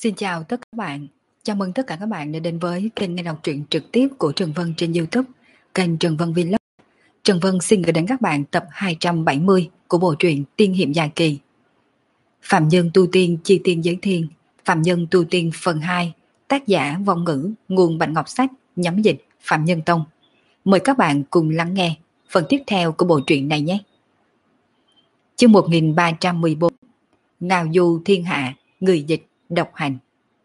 Xin chào tất cả các bạn. Chào mừng tất cả các bạn đã đến với kênh nghe đọc truyện trực tiếp của Trần Vân trên YouTube, kênh Trần Vân Vlog. Trần Vân xin gửi đến các bạn tập 270 của bộ truyện Tiên hiệp dài kỳ. Phạm nhân tu tiên chi tiên giới thiên, Phạm nhân tu tiên phần 2, tác giả Vong Ngữ, nguồn Bạch Ngọc Sách, nhắm dịch Phạm Nhân Tông. Mời các bạn cùng lắng nghe phần tiếp theo của bộ truyện này nhé. Chương 1314, Ngao du thiên hạ, người dịch độc hành.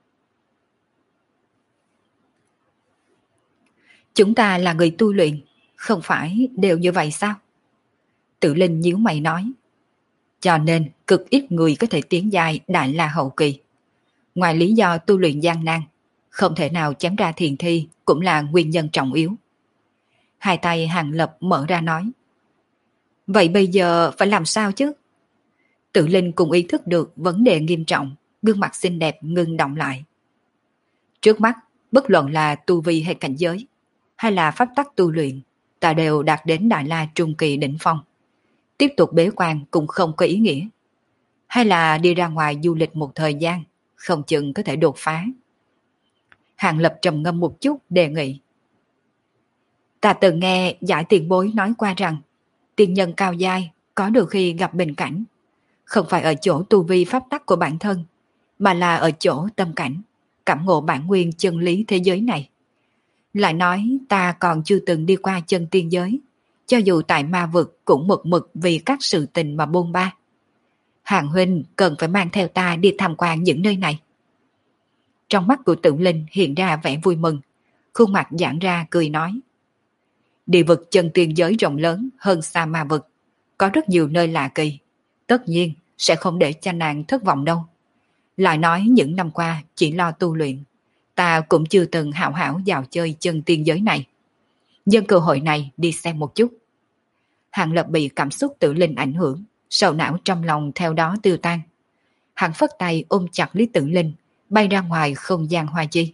Chúng ta là người tu luyện, không phải đều như vậy sao? Tự Linh nhíu mày nói. Cho nên cực ít người có thể tiến giai Đại La hậu kỳ. Ngoài lý do tu luyện gian nan, không thể nào chém ra thiền thi cũng là nguyên nhân trọng yếu. Hai tay Hàng Lập mở ra nói. Vậy bây giờ phải làm sao chứ? Tự Linh cũng ý thức được vấn đề nghiêm trọng, gương mặt xinh đẹp ngưng động lại. Trước mắt, bất luận là tu vi hay cảnh giới, hay là pháp tắc tu luyện, ta đều đạt đến Đại La trung kỳ đỉnh phong. Tiếp tục bế quan cũng không có ý nghĩa. Hay là đi ra ngoài du lịch một thời gian, không chừng có thể đột phá. Hàng Lập trầm ngâm một chút đề nghị. Ta từng nghe giải tiền bối nói qua rằng, tiên nhân cao giai có được khi gặp bình cảnh, không phải ở chỗ tu vi pháp tắc của bản thân, mà là ở chỗ tâm cảnh, cảm ngộ bản nguyên chân lý thế giới này. Lại nói ta còn chưa từng đi qua chân tiên giới, cho dù tại ma vực cũng mực mực vì các sự tình mà bôn ba. Hàng huynh cần phải mang theo ta đi tham quan những nơi này. Trong mắt của Tự Linh hiện ra vẻ vui mừng, khuôn mặt giãn ra cười nói. Địa vực chân tiên giới rộng lớn hơn xa ma vực, có rất nhiều nơi lạ kỳ, tất nhiên sẽ không để cho nàng thất vọng đâu. Lại nói những năm qua chỉ lo tu luyện, ta cũng chưa từng hảo hảo vào chơi chân tiên giới này. Nhân cơ hội này đi xem một chút. Hàng Lập bị cảm xúc Tự Linh ảnh hưởng, sầu não trong lòng theo đó tiêu tan. Hắn phất tay ôm chặt Lý Tự Linh, bay ra ngoài không gian hoa chi.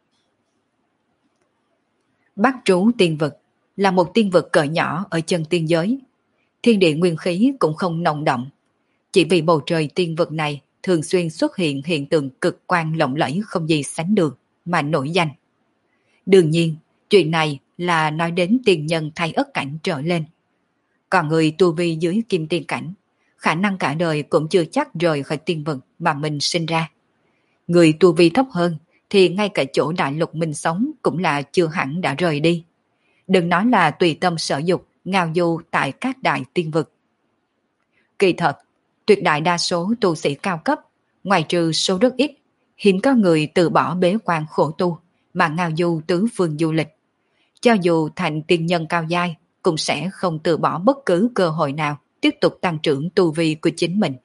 Bắc trú tiên vực là một tiên vực cỡ nhỏ ở chân tiên giới. Thiên địa nguyên khí cũng không nồng đậm. Chỉ vì bầu trời tiên vực này thường xuyên xuất hiện hiện tượng cực quang lộng lẫy không gì sánh được mà nổi danh. Đương nhiên, chuyện này là nói đến tiên nhân thay ất cảnh trở lên. Còn người tu vi dưới kim tiên cảnh, khả năng cả đời cũng chưa chắc rời khỏi tiên vực mà mình sinh ra. Người tu vi thấp hơn thì ngay cả chỗ đại lục mình sống cũng là chưa hẳn đã rời đi. Đừng nói là tùy tâm sở dục, ngao du tại các đại tiên vực. Kỳ thật, tuyệt đại đa số tu sĩ cao cấp, ngoài trừ số rất ít, hiếm có người từ bỏ bế quan khổ tu mà ngao du tứ phương du lịch. Cho dù thành tiên nhân cao giai, cũng sẽ không từ bỏ bất cứ cơ hội nào tiếp tục tăng trưởng tu vi của chính mình.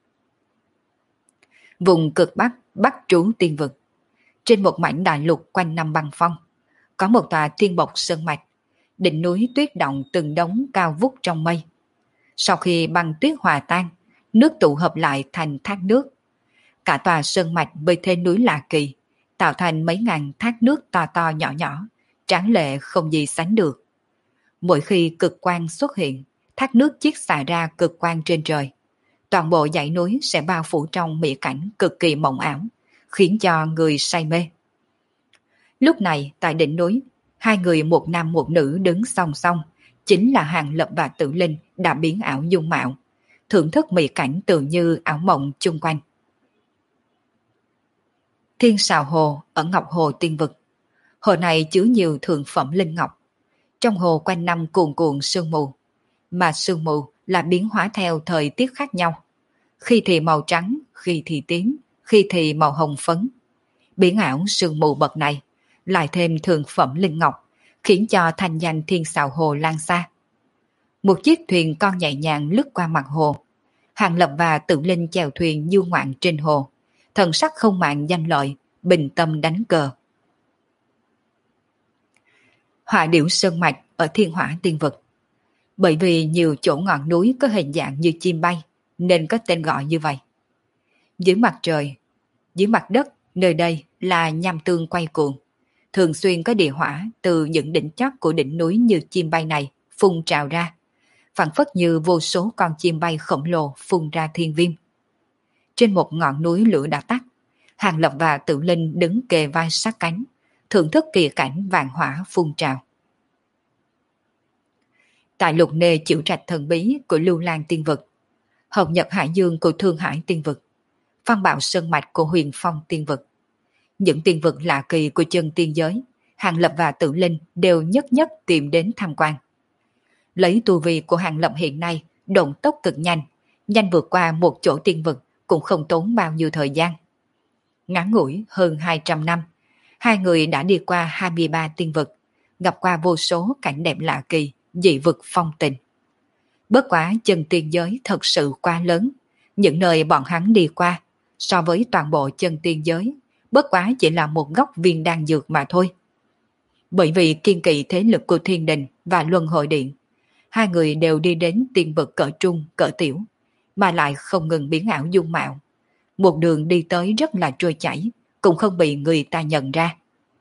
Vùng cực Bắc, Bắc trú tiên vực. Trên một mảnh đại lục quanh năm băng phong, có một tòa thiên bộc sơn mạch, đỉnh núi tuyết động từng đống cao vút trong mây. Sau khi băng tuyết hòa tan, nước tụ hợp lại thành thác nước. Cả tòa sơn mạch với thế núi lạ kỳ, tạo thành mấy ngàn thác nước to to nhỏ nhỏ, tráng lệ không gì sánh được. Mỗi khi cực quang xuất hiện, thác nước chiết xạ ra cực quang trên trời. Toàn bộ dãy núi sẽ bao phủ trong mỹ cảnh cực kỳ mộng ảo, khiến cho người say mê. Lúc này tại đỉnh núi, hai người một nam một nữ đứng song song, chính là Hàng Lập và Tự Linh đã biến ảo dung mạo, thưởng thức mỹ cảnh tự như ảo mộng chung quanh. Thiên Sào Hồ ở Ngọc Hồ tiên vực. Hồ này chứa nhiều thượng phẩm linh ngọc. Trong hồ quanh năm cuồn cuộn sương mù, mà sương mù là biến hóa theo thời tiết khác nhau. Khi thì màu trắng, khi thì tím, khi thì màu hồng phấn. Biến ảo sương mù bậc này, lại thêm thượng phẩm linh ngọc, khiến cho thanh danh Thiên Sào Hồ lan xa. Một chiếc thuyền con nhẹ nhàng lướt qua mặt hồ. Hàng Lập và Tự Linh chèo thuyền du ngoạn trên hồ, thần sắc không màng danh lợi, bình tâm đánh cờ. Hỏa điểu sơn mạch ở Thiên Hỏa tiên vực. Bởi vì nhiều chỗ ngọn núi có hình dạng như chim bay, nên có tên gọi như vậy. Dưới mặt trời, dưới mặt đất, nơi đây là nham tương quay cuồng. Thường xuyên có địa hỏa từ những đỉnh chót của đỉnh núi như chim bay này phun trào ra, phảng phất như vô số con chim bay khổng lồ phun ra thiên viêm. Trên một ngọn núi lửa đã tắt, Hàng Lập và Tự Linh đứng kề vai sát cánh, thưởng thức kỳ cảnh vạn hỏa phun trào. Tại lục nê chịu trạch thần bí của Lưu Lan Tiên Vực, Hồng Nhật Hải Dương của Thương Hải Tiên Vực, Phong Bạo Sơn Mạch của Huyền Phong Tiên Vực, những tiên vực lạ kỳ của chân tiên giới, Hàng Lập và Tự Linh đều nhất nhất tìm đến tham quan. Lấy tu vi của Hàng Lập hiện nay, động tốc cực nhanh, nhanh vượt qua một chỗ tiên vực cũng không tốn bao nhiêu thời gian. Ngắn ngủi hơn 200 năm, hai người đã đi qua 23 tiên vực, gặp qua vô số cảnh đẹp lạ kỳ, dị vực phong tình. Bất quá chân tiên giới thật sự quá lớn, những nơi bọn hắn đi qua, so với toàn bộ chân tiên giới, bất quá chỉ là một góc viên đan dược mà thôi. Bởi vì kiên kỵ thế lực của Thiên Đình và Luân Hồi Điện, hai người đều đi đến tiên vực cỡ trung, cỡ tiểu, mà lại không ngừng biến ảo dung mạo. Một đường đi tới rất là trôi chảy, cũng không bị người ta nhận ra.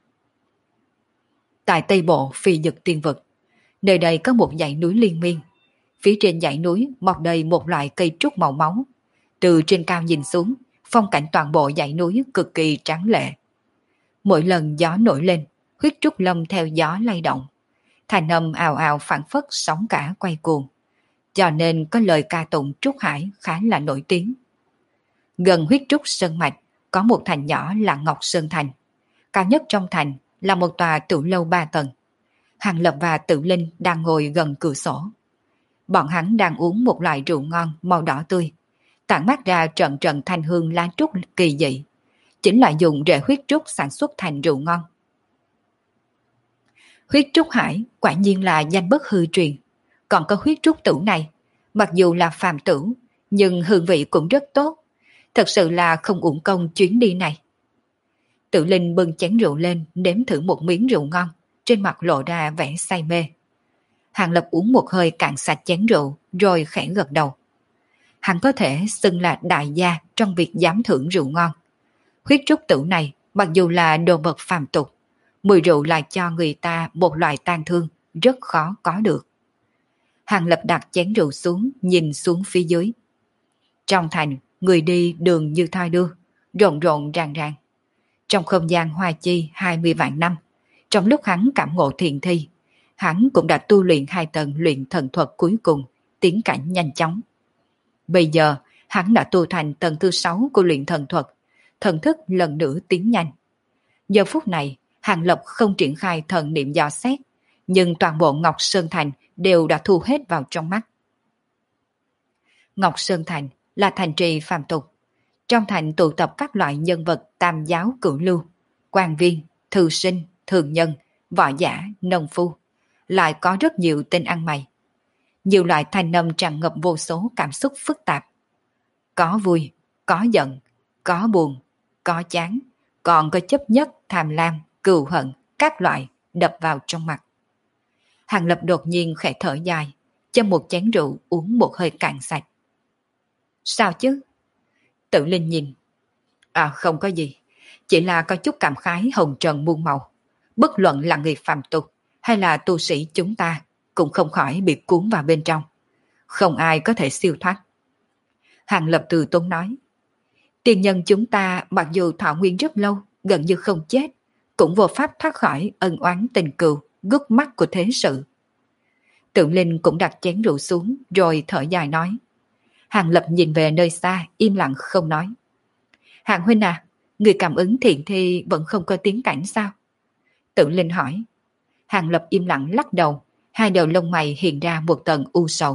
Tại Tây Bộ Phi Dực Tiên Vực, nơi đây có một dãy núi liên miên. Phía trên dãy núi mọc đầy một loại cây trúc màu máu. Từ trên cao nhìn xuống, phong cảnh toàn bộ dãy núi cực kỳ tráng lệ. Mỗi lần gió nổi lên, huyết trúc lâm theo gió lay động. Thành âm ào ào phảng phất sóng cả quay cuồng. Cho nên có lời ca tụng Trúc Hải khá là nổi tiếng. Gần huyết trúc sơn mạch có một thành nhỏ là Ngọc Sơn Thành. Cao nhất trong thành là một tòa tiểu lâu 3 tầng. Hàng Lập và Tự Linh đang ngồi gần cửa sổ. Bọn hắn đang uống một loại rượu ngon màu đỏ tươi, tản mát ra trận trận thanh hương lá trúc kỳ dị. Chính là dùng rễ huyết trúc sản xuất thành rượu ngon. Huyết trúc hải quả nhiên là danh bất hư truyền. Còn có huyết trúc tử này, mặc dù là phàm tử, nhưng hương vị cũng rất tốt. Thật sự là không uổng công chuyến đi này. Tự Linh bưng chén rượu lên, nếm thử một miếng rượu ngon, trên mặt lộ ra vẻ say mê. Hàng Lập uống một hơi cạn sạch chén rượu, rồi khẽ gật đầu. Hắn có thể xưng là đại gia trong việc giám thưởng rượu ngon. Huyết trúc tử này, mặc dù là đồ vật phàm tục, mùi rượu lại cho người ta một loại tang thương, rất khó có được. Hàng Lập đặt chén rượu xuống, nhìn xuống phía dưới. Trong thành, người đi đường như thoi đưa, rộn rộn ràng ràng. Trong không gian hoa chi 20 vạn năm, trong lúc hắn cảm ngộ thiền thi, hắn cũng đã tu luyện 2 tầng luyện thần thuật cuối cùng, tiến cảnh nhanh chóng. Bây giờ, hắn đã tu thành tầng thứ 6 của luyện thần thuật, thần thức lần nữa tiến nhanh. Giờ phút này, Hàng Lập không triển khai thần niệm dò xét, nhưng toàn bộ Ngọc Sơn Thành đều đã thu hết vào trong mắt. Ngọc Sơn Thành là thành trì phàm tục. Trong thành tụ tập các loại nhân vật tam giáo cửu lưu, quan viên, thư sinh, thường nhân, võ giả, nông phu. Lại có rất nhiều tên ăn mày. Nhiều loại thanh âm tràn ngập vô số cảm xúc phức tạp. Có vui, có giận, có buồn, có chán, còn có chấp nhất, tham lam, cừu hận, các loại đập vào trong mặt. Hàng Lập đột nhiên khẽ thở dài, châm một chén rượu uống một hơi cạn sạch. Sao chứ? Tự Linh nhìn. À không có gì, chỉ là có chút cảm khái hồng trần muôn màu. Bất luận là người phàm tục hay là tu sĩ chúng ta cũng không khỏi bị cuốn vào bên trong. Không ai có thể siêu thoát. Hàng Lập từ tốn nói. Tiền nhân chúng ta mặc dù thọ nguyên rất lâu, gần như không chết, cũng vô pháp thoát khỏi ân oán tình cừu, gút mắt của thế sự. Tự Linh cũng đặt chén rượu xuống rồi thở dài nói. Hàng Lập nhìn về nơi xa, im lặng không nói. Hàng huynh à, người cảm ứng thiện thi vẫn không có tiến cảnh sao? Tự Linh hỏi. Hàng Lập im lặng lắc đầu, hai đầu lông mày hiện ra một tầng u sầu.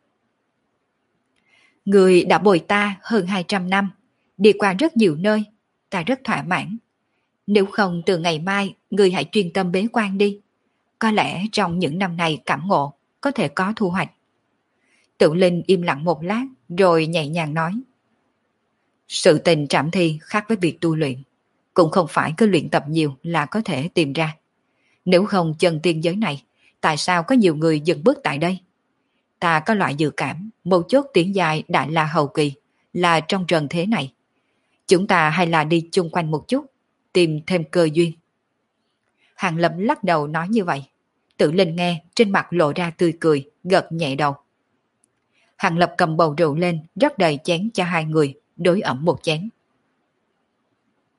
Người đã bồi ta hơn 200 năm, đi qua rất nhiều nơi, ta rất thỏa mãn. Nếu không từ ngày mai, người hãy chuyên tâm bế quan đi. Có lẽ trong những năm này cảm ngộ, có thể có thu hoạch. Tự Linh im lặng một lát, rồi nhẹ nhàng nói. Sự tình trảm thi khác với việc tu luyện, cũng không phải cứ luyện tập nhiều là có thể tìm ra. Nếu không chân tiên giới này, tại sao có nhiều người dừng bước tại đây? Ta có loại dự cảm, một chốt tiến dài Đại La hậu kỳ là trong trần thế này. Chúng ta hay là đi chung quanh một chút, tìm thêm cơ duyên. Hàng Lập lắc đầu nói như vậy. Tự Linh nghe, trên mặt lộ ra tươi cười, gật nhẹ đầu. Hàng Lập cầm bầu rượu lên, rót đầy chén cho hai người, đối ẩm một chén.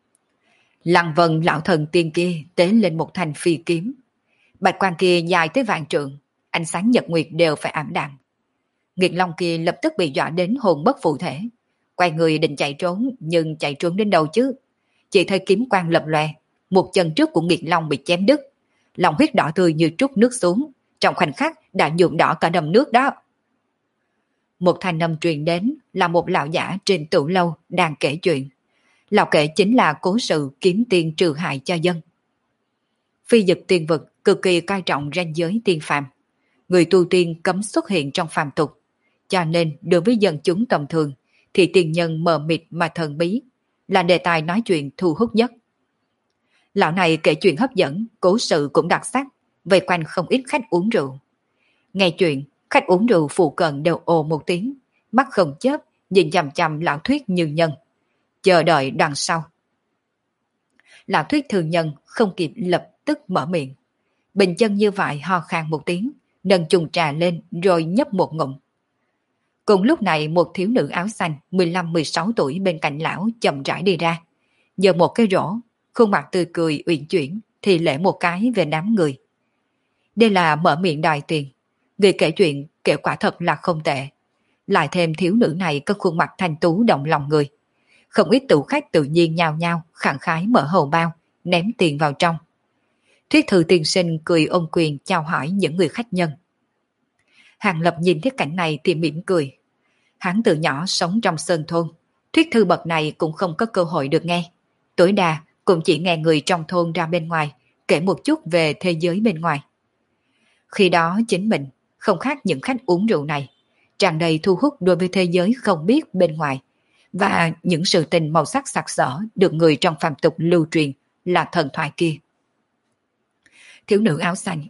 Lăng Vân lão thần tiên kia tế lên một thanh phi kiếm. Bạch quang kia dài tới vạn trượng, ánh sáng nhật nguyệt đều phải ảm đạm. Nghiệt Long kia lập tức bị dọa đến hồn bất phụ thể. Quay người định chạy trốn, nhưng chạy trốn đến đâu chứ? Chỉ thấy kiếm quang lập lòe, một chân trước của Nghiệt Long bị chém đứt. Lòng huyết đỏ tươi như trút nước xuống, trong khoảnh khắc đã nhuộm đỏ cả đầm nước đó. Một thanh âm truyền đến là một lão giả trên tửu lâu đang kể chuyện. Lão kể chính là cố sự kiếm tiền trừ hại cho dân. Phi dực tiên vực cực kỳ coi trọng ranh giới tiên phàm. Người tu tiên cấm xuất hiện trong phàm tục, cho nên đối với dân chúng tầm thường thì tiên nhân mờ mịt mà thần bí là đề tài nói chuyện thu hút nhất. Lão này kể chuyện hấp dẫn, cố sự cũng đặc sắc, vây quanh không ít khách uống rượu. Nghe chuyện, khách uống rượu phụ cận đều ồ một tiếng, mắt không chớp, nhìn chằm chằm lão thuyết như nhân, chờ đợi đằng sau. Lão thuyết thường nhân không kịp lập tức mở miệng. Bình chân như vậy ho khan một tiếng, nâng chung trà lên rồi nhấp một ngụm. Cùng lúc này một thiếu nữ áo xanh 15-16 tuổi bên cạnh lão chậm rãi đi ra. Giờ một cái rổ, khuôn mặt tươi cười uyển chuyển thì lễ một cái về đám người. Đây là mở miệng đòi tiền. Người kể chuyện kể quả thật là không tệ. Lại thêm thiếu nữ này có khuôn mặt thanh tú động lòng người. Không ít tụ khách tự nhiên nhao nhao khẳng khái mở hầu bao, ném tiền vào trong. Thuyết thư tiên sinh cười ôm quyền chào hỏi những người khách nhân. Hàng Lập nhìn thấy cảnh này thì mỉm cười. Hắn từ nhỏ sống trong sơn thôn, thuyết thư bậc này cũng không có cơ hội được nghe. Tối đa cũng chỉ nghe người trong thôn ra bên ngoài kể một chút về thế giới bên ngoài. Khi đó chính mình không khác những khách uống rượu này, tràn đầy thu hút đối với thế giới không biết bên ngoài, và những sự tình màu sắc sặc sỡ được người trong phàm tục lưu truyền là thần thoại kia. Thiếu nữ áo xanh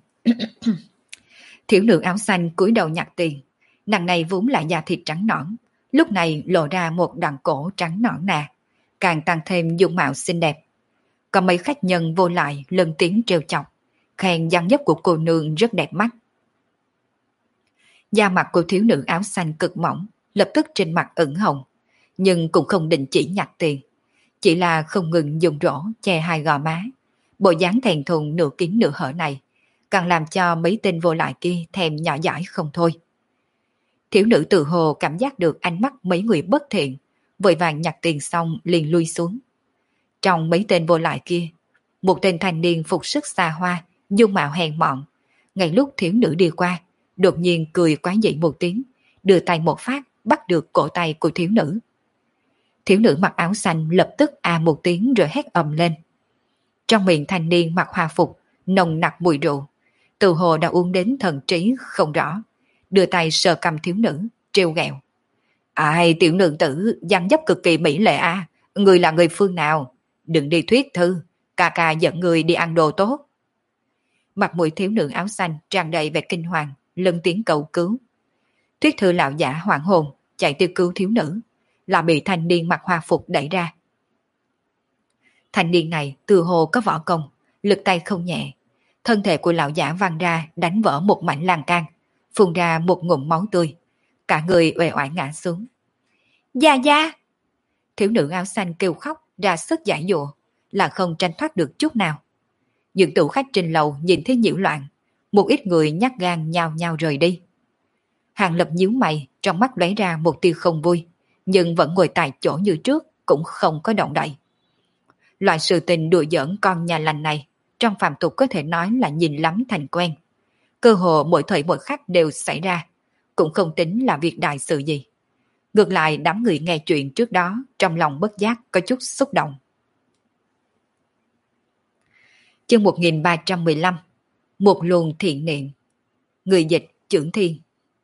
Thiếu nữ áo xanh cúi đầu nhặt tiền. Nàng này vốn là da thịt trắng nõn, lúc này lộ ra một đoạn cổ trắng nõn nà, càng tăng thêm dung mạo xinh đẹp. Có mấy khách nhân vô lại lớn tiếng trêu chọc, khen dáng dấp của cô nương rất đẹp mắt. Da mặt của thiếu nữ áo xanh cực mỏng, lập tức trên mặt ửng hồng, nhưng cũng không định chỉ nhặt tiền, chỉ là không ngừng dùng rổ che hai gò má. Bộ dáng thèn thùng nửa kín nửa hở này càng làm cho mấy tên vô lại kia thèm nhỏ dãi không thôi. Thiếu nữ tự hồ cảm giác được ánh mắt mấy người bất thiện, vội vàng nhặt tiền xong liền lui xuống. Trong mấy tên vô lại kia, một tên thanh niên phục sức xa hoa, dung mạo hèn mọn, ngay lúc thiếu nữ đi qua, đột nhiên cười quá dị một tiếng, đưa tay một phát bắt được cổ tay của thiếu nữ. Thiếu nữ mặc áo xanh lập tức một tiếng rồi hét ầm lên. Trong miệng thanh niên mặc hòa phục, nồng nặc mùi rượu, tự hồ đã uống đến thần trí không rõ, đưa tay sờ cầm thiếu nữ, trêu ghẹo. Ai, tiểu nương tử, dáng dấp cực kỳ mỹ lệ à, người là người phương nào? Đừng đi thuyết thư, ca ca dẫn người đi ăn đồ tốt. Mặt mũi thiếu nữ áo xanh tràn đầy vẻ kinh hoàng, lớn tiếng cầu cứu. Thuyết thư lão giả hoảng hồn, chạy tiêu cứu thiếu nữ, là bị thanh niên mặc hòa phục đẩy ra. Thanh niên này từ hồ có võ công, lực tay không nhẹ. Thân thể của lão giả văng ra đánh vỡ một mảnh lan can, phun ra một ngụm máu tươi. Cả người uể oải ngã xuống. Gia gia! Thiếu nữ áo xanh kêu khóc ra sức giải dụa, là không tranh thoát được chút nào. Những tủ khách trên lầu nhìn thấy nhiễu loạn, một ít người nhát gan nhao nhao rời đi. Hàng Lập nhíu mày, trong mắt lóe ra một tia không vui, nhưng vẫn ngồi tại chỗ như trước, cũng không có động đậy. Loại sự tình đùa giỡn con nhà lành này, trong phàm tục có thể nói là nhìn lắm thành quen. Cơ hồ mỗi thời mỗi khắc đều xảy ra, cũng không tính là việc đại sự gì. Ngược lại đám người nghe chuyện trước đó, trong lòng bất giác có chút xúc động. Chương 1315. Một luồng thiện niệm. Người dịch Chưởng Thiên.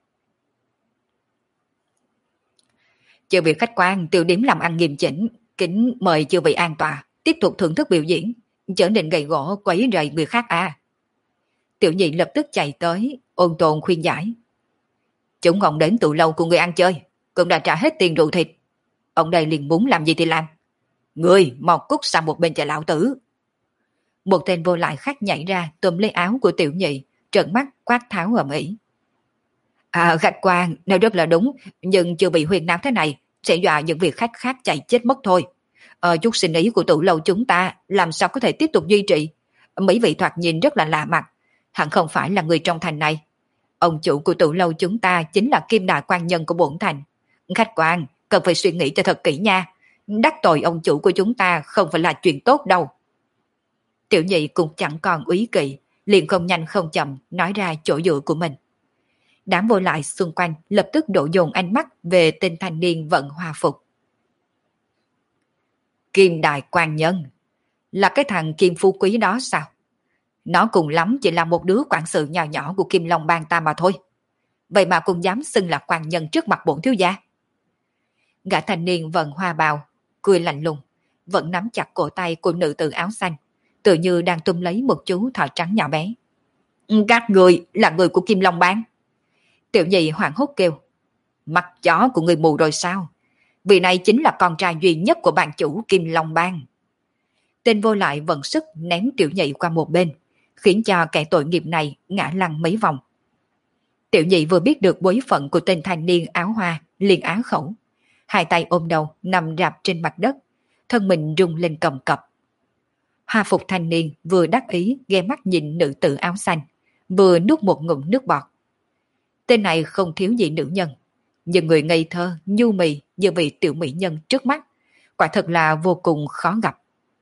Chư vị khách quan, tiểu điểm làm ăn nghiêm chỉnh, kính mời chư vị an tọa, tiếp tục thưởng thức biểu diễn, trở nên gầy gỗ quấy rầy người khác à. Tiểu nhị lập tức chạy tới, ôn tồn khuyên giải. Chúng ông đến tụ lâu của người ăn chơi, cũng đã trả hết tiền rượu thịt. Ông đây liền muốn làm gì thì làm. Người mau cút sang một bên cho lão tử. Một tên vô lại khách nhảy ra tôm lấy áo của tiểu nhị, trợn mắt quát tháo ầm ĩ. Khách quan, nói rất là đúng, nhưng chưa bị huyền não thế này, sẽ dọa những vị khách khác chạy chết mất thôi. Chút sinh ý của Tử Lâu chúng ta làm sao có thể tiếp tục duy trì? Mấy vị thoạt nhìn rất là lạ mặt, hẳn không phải là người trong thành này. Ông chủ của Tử Lâu chúng ta chính là Kim Đại quan nhân của bổn thành. Khách quan, cần phải suy nghĩ cho thật kỹ nha. Đắc tội ông chủ của chúng ta không phải là chuyện tốt đâu. Tiểu nhị cũng chẳng còn úy kỵ, liền không nhanh không chậm nói ra chỗ dựa của mình. Đám vô lại xung quanh lập tức đổ dồn ánh mắt về tên thanh niên vận hòa phục. Kim Đại quan nhân, là cái thằng Kim Phú Quý đó sao? Nó cùng lắm chỉ là một đứa quản sự nhỏ nhỏ của Kim Long Bang ta mà thôi. Vậy mà cũng dám xưng là quan nhân trước mặt bổn thiếu gia. Gã thanh niên vận hoa bào, cười lạnh lùng, vẫn nắm chặt cổ tay của nữ tử áo xanh, tự như đang túm lấy một chú thỏ trắng nhỏ bé. Các người là người của Kim Long Bang. Tiểu nhị hoảng hốt kêu. Mắt chó của người mù rồi sao? Vị này chính là con trai duy nhất của bang chủ Kim Long Bang. Tên vô lại vận sức ném tiểu nhị qua một bên, khiến cho kẻ tội nghiệp này ngã lăn mấy vòng. Tiểu nhị vừa biết được bối phận của tên thanh niên áo hoa, liền á khẩu. Hai tay ôm đầu nằm rạp trên mặt đất, thân mình rung lên cầm cập. Hoa phục thanh niên vừa đắc ý ghé mắt nhìn nữ tử áo xanh, vừa nuốt một ngụm nước bọt. Tên này không thiếu gì nữ nhân, nhưng người ngây thơ, nhu mì như vị tiểu mỹ nhân trước mắt, quả thật là vô cùng khó gặp.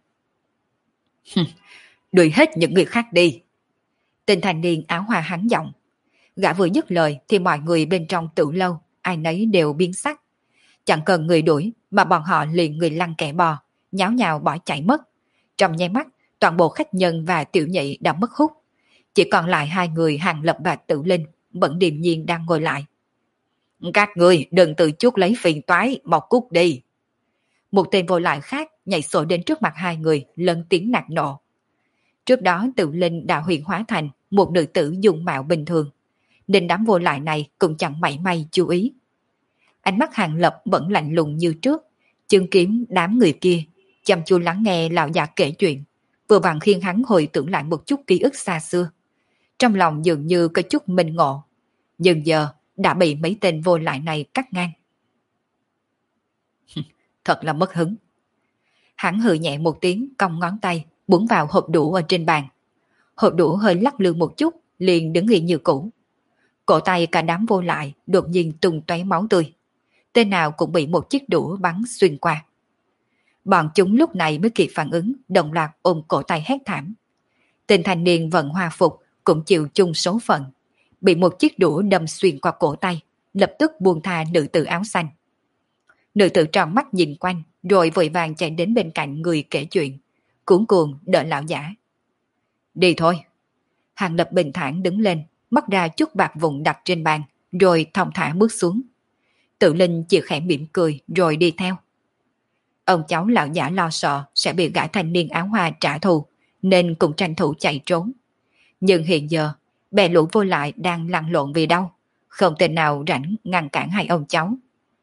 Đuổi hết những người khác đi. Tên thanh niên áo hoa hắn giọng. Gã vừa dứt lời thì mọi người bên trong Tử Lâu ai nấy đều biến sắc. Chẳng cần người đuổi mà bọn họ liền người lăn kẻ bò, nháo nhào bỏ chạy mất. Trong nháy mắt, toàn bộ khách nhân và tiểu nhị đã mất hút. Chỉ còn lại hai người Hàng Lập và Tử Linh vẫn điềm nhiên đang ngồi lại. Các người đừng tự chuốc lấy phiền toái, một cút đi. Một tên vô lại khác nhảy sổ đến trước mặt hai người, lớn tiếng nạt nộ. Trước đó Tử Linh đã huyền hóa thành một nữ tử dung mạo bình thường, nên đám vô lại này cũng chẳng mảy may chú ý. Ánh mắt Hàng Lập vẫn lạnh lùng như trước, chứng kiến đám người kia, chăm chú lắng nghe lão già kể chuyện, vừa vặn khiến hắn hồi tưởng lại một chút ký ức xa xưa. Trong lòng dường như có chút minh ngộ, nhưng giờ đã bị mấy tên vô lại này cắt ngang. Thật là mất hứng. Hắn hừ nhẹ một tiếng, cong ngón tay, búng vào hộp đũa ở trên bàn. Hộp đũa hơi lắc lư một chút, liền đứng yên như cũ. Cổ tay cả đám vô lại đột nhiên tung tóe máu tươi. Tên nào cũng bị một chiếc đũa bắn xuyên qua. Bọn chúng lúc này mới kịp phản ứng, đồng loạt ôm cổ tay hét thảm. Tên thanh niên vận hòa phục cũng chịu chung số phận, bị một chiếc đũa đâm xuyên qua cổ tay, lập tức buông tha nữ tử áo xanh. Nữ tử tròn mắt nhìn quanh, rồi vội vàng chạy đến bên cạnh người kể chuyện, cuống cuồng đỡ lão giả. Đi thôi. Hàng Lập bình thản đứng lên, móc ra chút bạc vụn đặt trên bàn, rồi thong thả bước xuống. Tự Linh chỉ khẽ mỉm cười rồi đi theo. Ông cháu lão giả lo sợ sẽ bị gã thanh niên áo hoa trả thù, nên cũng tranh thủ chạy trốn. Nhưng hiện giờ, bè lũ vô lại đang lăn lộn vì đâu, không tên nào rảnh ngăn cản hai ông cháu.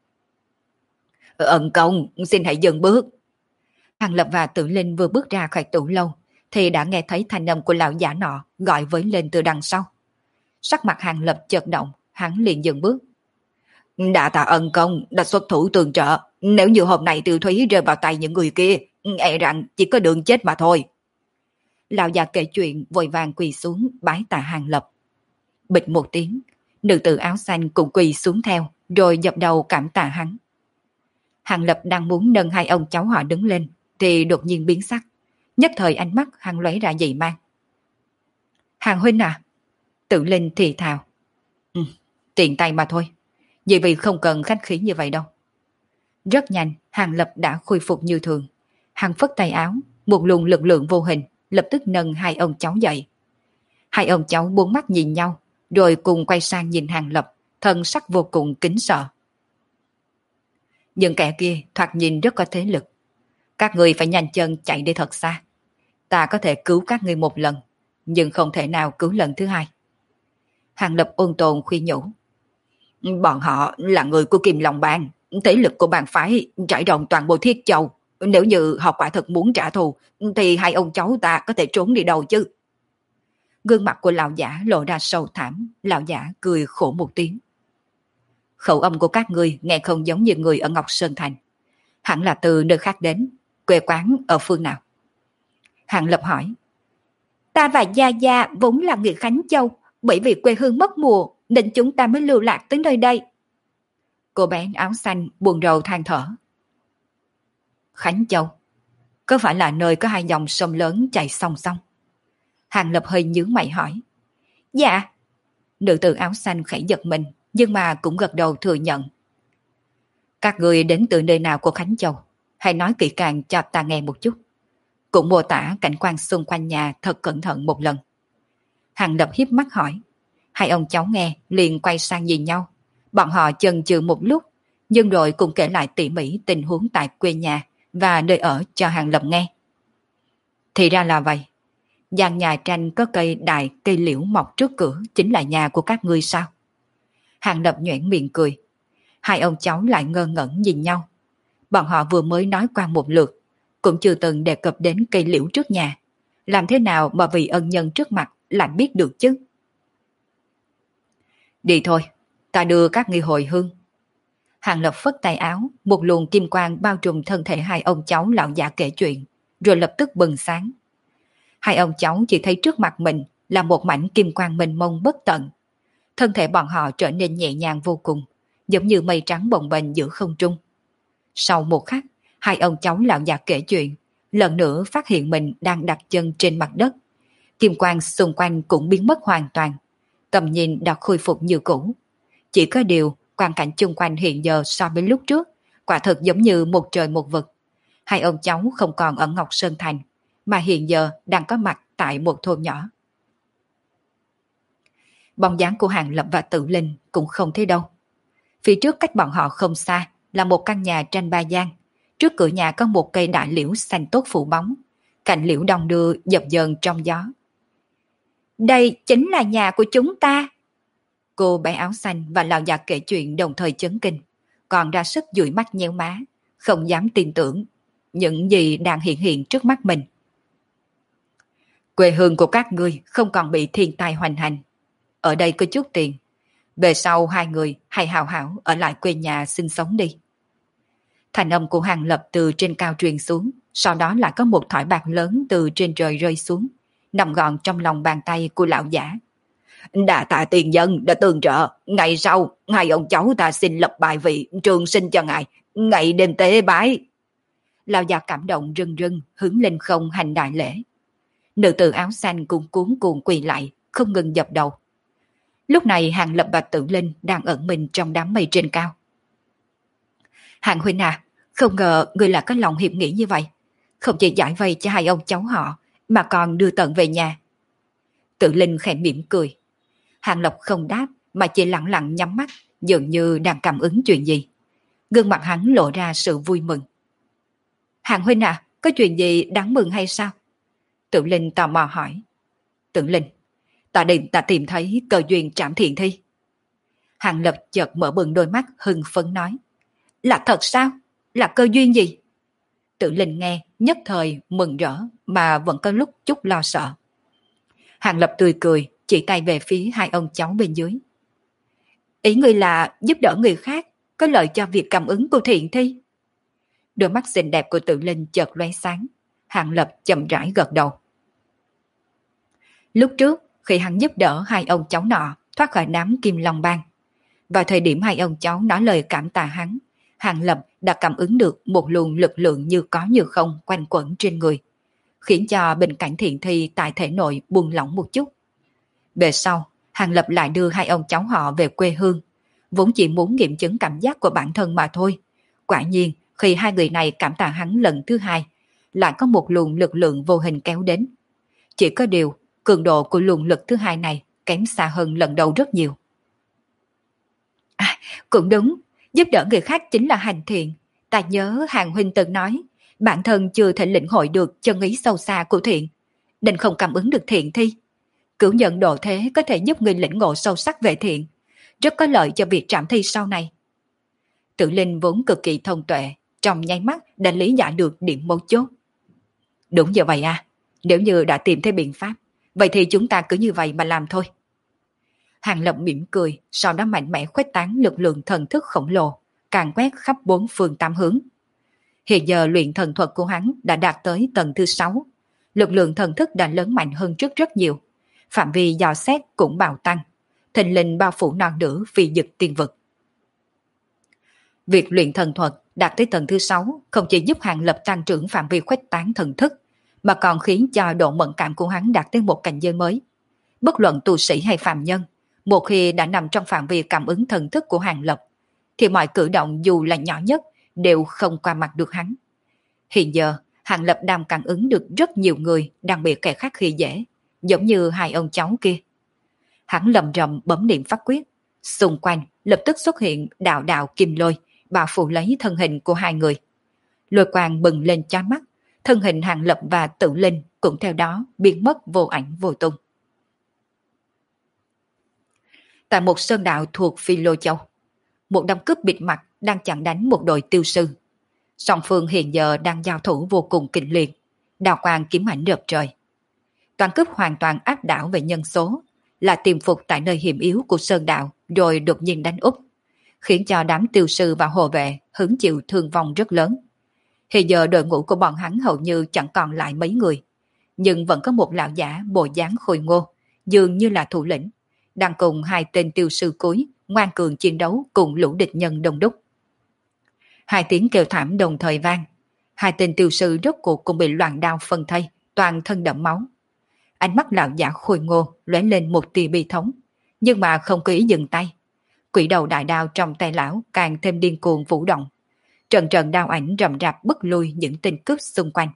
Ân công, xin hãy dừng bước. Hàng Lập và Tử Linh vừa bước ra khỏi Tử Lâu, thì đã nghe thấy thanh âm của lão giả nọ gọi với lên từ đằng sau. Sắc mặt Hàng Lập chợt động, hắn liền dừng bước. Đã tạ ân công đã xuất thủ tường trợ, nếu như hôm nay Tiêu Thúy rơi vào tay những người kia, e rằng chỉ có đường chết mà thôi. Lão già kể chuyện vội vàng quỳ xuống bái tạ Hàng Lập. Bịch một tiếng, nữ tử áo xanh cũng quỳ xuống theo, rồi dập đầu cảm tạ hắn. Hàng Lập đang muốn nâng hai ông cháu họ đứng lên, thì đột nhiên biến sắc. Nhất thời ánh mắt hắn lóe ra dị mang. Hàng huynh à? Tử Linh thì thào. Tiện tay mà thôi. Vì vì không cần khách khí như vậy đâu. Rất nhanh, Hàng Lập đã khôi phục như thường. Hắn phất tay áo, một luồng lực lượng vô hình lập tức nâng hai ông cháu dậy. Hai ông cháu bốn mắt nhìn nhau, rồi cùng quay sang nhìn Hàng Lập, thân sắc vô cùng kính sợ. Những kẻ kia thoạt nhìn rất có thế lực. Các người phải nhanh chân chạy đi thật xa. Ta có thể cứu các người một lần, nhưng không thể nào cứu lần thứ hai. Hàng Lập ôn tồn khuyên nhủ. Bọn họ là người của Kim Long Bang, thế lực của bang phái trải rộng toàn bộ Thiết Châu. Nếu như họ quả thật muốn trả thù, thì hai ông cháu ta có thể trốn đi đâu chứ? Gương mặt của lão giả lộ ra sầu thảm, lão giả cười khổ một tiếng. Khẩu âm của các ngươi nghe không giống như người ở Ngọc Sơn Thành. Hẳn là từ nơi khác đến, quê quán ở phương nào? Hàng Lập hỏi. Ta và Gia Gia vốn là người Khánh Châu, bởi vì quê hương mất mùa nên chúng ta mới lưu lạc tới nơi đây. Cô bé áo xanh buồn rầu than thở. Khánh Châu, có phải là nơi có hai dòng sông lớn chảy song song? Hàng Lập hơi nhướng mày hỏi. Dạ. Nữ tử áo xanh khẽ giật mình, nhưng mà cũng gật đầu thừa nhận. Các người đến từ nơi nào của Khánh Châu? Hãy nói kỹ càng cho ta nghe một chút. Cũng mô tả cảnh quan xung quanh nhà thật cẩn thận một lần. Hàng Lập hiếp mắt hỏi. Hai ông cháu nghe liền quay sang nhìn nhau. Bọn họ chần chừ một lúc, nhưng rồi cùng kể lại tỉ mỉ tình huống tại quê nhà và nơi ở cho Hàng Lập nghe. Thì ra là vậy. Gian nhà tranh có cây đại cây liễu mọc trước cửa chính là nhà của các ngươi sao? Hàng Lập nhoẻn miệng cười. Hai ông cháu lại ngơ ngẩn nhìn nhau. Bọn họ vừa mới nói qua một lượt, cũng chưa từng đề cập đến cây liễu trước nhà. Làm thế nào mà vì ân nhân trước mặt lại biết được chứ? Đi thôi, ta đưa các ngươi hồi hương. Hàng Lập phất tay áo, một luồng kim quang bao trùm thân thể hai ông cháu lão giả kể chuyện, rồi lập tức bừng sáng. Hai ông cháu chỉ thấy trước mặt mình là một mảnh kim quang mênh mông bất tận. Thân thể bọn họ trở nên nhẹ nhàng vô cùng, giống như mây trắng bồng bềnh giữa không trung. Sau một khắc, hai ông cháu lão già kể chuyện, lần nữa phát hiện mình đang đặt chân trên mặt đất. Kim quang xung quanh cũng biến mất hoàn toàn, tầm nhìn đã khôi phục như cũ. Chỉ có điều, quang cảnh chung quanh hiện giờ so với lúc trước, quả thật giống như một trời một vực. Hai ông cháu không còn ở Ngọc Sơn Thành, mà hiện giờ đang có mặt tại một thôn nhỏ. Bóng dáng của Hàng Lập và Tự Linh cũng không thấy đâu. Phía trước cách bọn họ không xa là một căn nhà tranh ba gian. Trước cửa nhà có một cây đại liễu xanh tốt phủ bóng. Cành liễu đong đưa dập dờn trong gió. Đây chính là nhà của chúng ta. Cô bé áo xanh và lão già kể chuyện đồng thời chấn kinh, còn ra sức dụi mắt nhéo má, không dám tin tưởng những gì đang hiện hiện trước mắt mình. Quê hương của các ngươi không còn bị thiên tai hoành hành. Ở đây có chút tiền. Về sau hai người hãy hào hảo ở lại quê nhà sinh sống đi. Thành âm của Hàng Lập từ trên cao truyền xuống, sau đó lại có một thỏi bạc lớn từ trên trời rơi xuống, nằm gọn trong lòng bàn tay của lão giả. Đa tạ tiền dân đã tương trợ. Ngày sau, hai ông cháu ta xin lập bài vị trường sinh cho ngài, ngày đêm tế bái. Lão già cảm động rưng rưng, hướng lên không hành đại lễ. Nữ tử áo xanh cũng cuốn cuồng quỳ lại, không ngừng dập đầu. Lúc này Hàng Lập và Tự Linh đang ẩn mình trong đám mây trên cao. Hàng huynh à, không ngờ người là có lòng hiệp nghĩa như vậy. Không chỉ giải vây cho hai ông cháu họ, mà còn đưa tận về nhà. Tự Linh khẽ mỉm cười. Hàng Lập không đáp, mà chỉ lặng lặng nhắm mắt, dường như đang cảm ứng chuyện gì. Gương mặt hắn lộ ra sự vui mừng. Hàng huynh à, có chuyện gì đáng mừng hay sao? Tự Linh tò mò hỏi. Tự Linh, ta tìm thấy cơ duyên trảm thiện thi. Hàng Lập chợt mở bừng đôi mắt hưng phấn nói. Là thật sao? Là cơ duyên gì? Tự Linh nghe nhất thời mừng rỡ mà vẫn có lúc chút lo sợ. Hàng Lập tươi cười, chỉ tay về phía hai ông cháu bên dưới. Ý ngươi là giúp đỡ người khác, có lợi cho việc cảm ứng của thiện thi. Đôi mắt xinh đẹp của Tự Linh chợt lóe sáng. Hàng Lập chậm rãi gật đầu. Lúc trước, khi hắn giúp đỡ hai ông cháu nọ thoát khỏi đám Kim Long Bang, vào thời điểm hai ông cháu nói lời cảm tạ hắn, Hàng Lập đã cảm ứng được một luồng lực lượng như có như không quanh quẩn trên người, khiến cho bình cảnh thiện thi tại thể nội buông lỏng một chút. Về sau, Hàng Lập lại đưa hai ông cháu họ về quê hương, vốn chỉ muốn nghiệm chứng cảm giác của bản thân mà thôi. Quả nhiên, khi hai người này cảm tạ hắn lần thứ hai, lại có một luồng lực lượng vô hình kéo đến. Chỉ có điều, cường độ của luồng lực thứ hai này kém xa hơn lần đầu rất nhiều. À, cũng đúng, giúp đỡ người khác chính là hành thiện. Ta nhớ Hàng huynh từng nói, bản thân chưa thể lĩnh hội được chân ý sâu xa của thiện, nên không cảm ứng được thiện thi. Cửu nhận độ thế có thể giúp người lĩnh ngộ sâu sắc về thiện, rất có lợi cho việc trảm thi sau này. Tự Linh vốn cực kỳ thông tuệ, trong nháy mắt đã lý giải được điểm mấu chốt. Đúng như vậy à, nếu như đã tìm thấy biện pháp, vậy thì chúng ta cứ như vậy mà làm thôi. Hàng Lập mỉm cười, sau đó mạnh mẽ khuếch tán lực lượng thần thức khổng lồ, càng quét khắp bốn phương tám hướng. Hiện giờ luyện thần thuật của hắn đã đạt tới tầng thứ 6. Lực lượng thần thức đã lớn mạnh hơn trước rất nhiều. Phạm vi dò xét cũng bạo tăng. Thình lình bao phủ non nửa phi dực tiên vực. Việc luyện thần thuật đạt tới tầng thứ 6 không chỉ giúp Hàng Lập tăng trưởng phạm vi khuếch tán thần thức, mà còn khiến cho độ mẫn cảm của hắn đạt tới một cảnh giới mới. Bất luận tu sĩ hay phàm nhân, một khi đã nằm trong phạm vi cảm ứng thần thức của Hàng Lập, thì mọi cử động dù là nhỏ nhất đều không qua mặt được hắn. Hiện giờ, Hàng Lập đang cảm ứng được rất nhiều người đang bị kẻ khác khi dễ, giống như hai ông cháu kia. Hắn lầm rầm bấm niệm pháp quyết, xung quanh lập tức xuất hiện đạo đạo kim lôi, bao phủ lấy thân hình của hai người. Lôi quang bừng lên chói mắt, thân hình Hàng Lập và Tự Linh cũng theo đó biến mất vô ảnh vô tung. Tại một sơn đạo thuộc Phi Lô Châu, một đám cướp bịt mặt đang chặn đánh một đội tiêu sư. Song phương hiện giờ đang giao thủ vô cùng kịch liệt, đào quang kiếm ảnh rợp trời. Toàn cướp hoàn toàn áp đảo về nhân số, là tiềm phục tại nơi hiểm yếu của sơn đạo rồi đột nhiên đánh úp, khiến cho đám tiêu sư và hộ vệ hứng chịu thương vong rất lớn. Hiện giờ đội ngũ của bọn hắn hầu như chẳng còn lại mấy người, nhưng vẫn có một lão giả bộ dáng khôi ngô, dường như là thủ lĩnh, đang cùng hai tên tiêu sư cuối ngoan cường chiến đấu cùng lũ địch nhân đông đúc. Hai tiếng kêu thảm đồng thời vang, hai tên tiêu sư rốt cuộc cũng bị loạn đao phân thây, toàn thân đẫm máu. Ánh mắt lão giả khôi ngô lóe lên một tia bi thống, nhưng mà không có ý dừng tay. Quỷ đầu đại đao trong tay lão càng thêm điên cuồng vũ động. Trận trận đao ảnh rầm rạp bức lui những tên cướp xung quanh.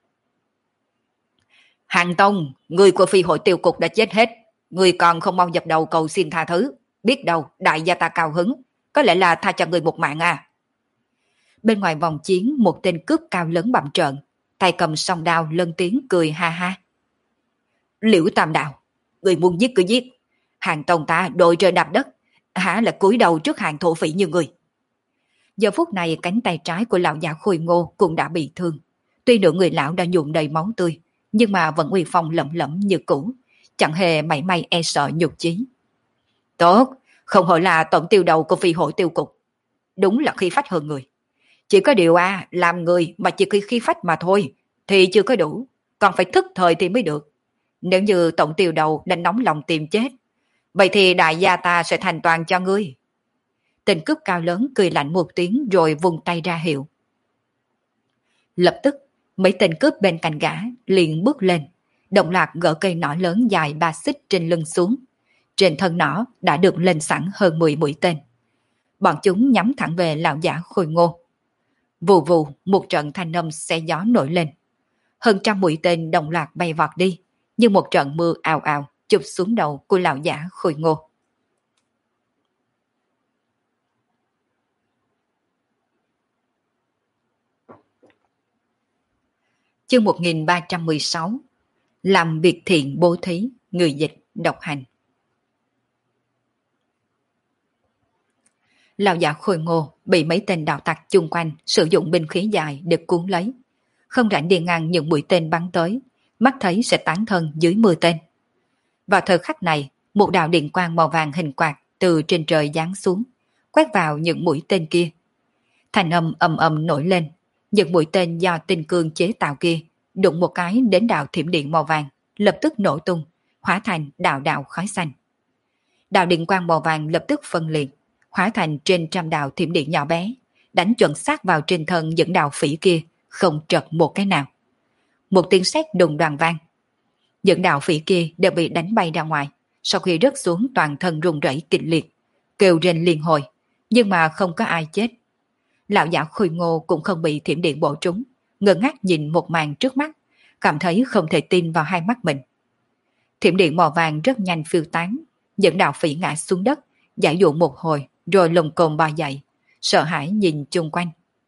Hàng Tông, người của phi hội tiêu cục đã chết hết. Người còn không mau dập đầu cầu xin tha thứ. Biết đâu đại gia ta cao hứng, có lẽ là tha cho người một mạng à. Bên ngoài vòng chiến, một tên cướp cao lớn bặm trợn, tay cầm song đao lân tiếng cười ha ha. Liễu Tam Đạo, người muốn giết cứ giết. Hàng Tông ta đội trời đạp đất, hả là cúi đầu trước hàng thổ phỉ như người. Giờ phút này cánh tay trái của lão già khôi ngô cũng đã bị thương. Tuy nửa người lão đã nhuộm đầy máu tươi, nhưng mà vẫn uy phong lẫm lẫm như cũ, chẳng hề mảy may e sợ nhục chí. Tốt, không hổ là tổng tiêu đầu của phi hội tiêu cục. Đúng là khí phách hơn người. Chỉ có điều làm người mà chỉ khí phách mà thôi, thì chưa có đủ, còn phải thức thời thì mới được. Nếu như tổng tiêu đầu đã nóng lòng tìm chết, vậy thì đại gia ta sẽ thành toàn cho ngươi. Tên cướp cao lớn cười lạnh một tiếng rồi vùng tay ra hiệu. Lập tức, mấy tên cướp bên cạnh gã liền bước lên, động loạt gỡ cây nỏ lớn dài 3 xích trên lưng xuống. Trên thân nỏ đã được lên sẵn hơn 10 mũi tên. Bọn chúng nhắm thẳng về lão giả khôi ngô. Vù vù, một trận thanh âm xé gió nổi lên. Hơn trăm mũi tên đồng loạt bay vọt đi, như một trận mưa ào ào chụp xuống đầu của lão giả khôi ngô. Chương 1316. Làm việc thiện bố thí, người dịch độc hành. Lão giả khôi ngô bị mấy tên đạo tặc chung quanh sử dụng binh khí dài để cuốn lấy. Không rảnh đi ngăn những mũi tên bắn tới, mắt thấy sẽ tán thân dưới mưa tên. Vào thời khắc này, một đạo điện quang màu vàng hình quạt từ trên trời giáng xuống, quét vào những mũi tên kia. Thanh âm ầm ầm nổi lên, những mũi tên do tinh cương chế tạo kia đụng một cái đến đạo thiểm điện màu vàng, lập tức nổ tung, hóa thành đạo đạo khói xanh. Đạo điện quang màu vàng lập tức phân liệt, hóa thành trên trăm đạo thiểm điện nhỏ bé, đánh chuẩn xác vào trên thân những đạo phỉ kia, không trật một cái nào. Một tiếng sét đùng đoàng vang. Những đạo phỉ kia đều bị đánh bay ra ngoài, sau khi rớt xuống toàn thân rung rẩy kịch liệt, kêu rên liên hồi, nhưng mà không có ai chết. Lão giả khôi ngô cũng không bị thiểm điện bổ trúng, ngơ ngác nhìn một màn trước mắt, cảm thấy không thể tin vào hai mắt mình. Thiểm điện màu vàng rất nhanh phiêu tán, những đạo phỉ ngã xuống đất, giải dụ một hồi rồi lồng cồn bò dậy, sợ hãi nhìn chung quanh.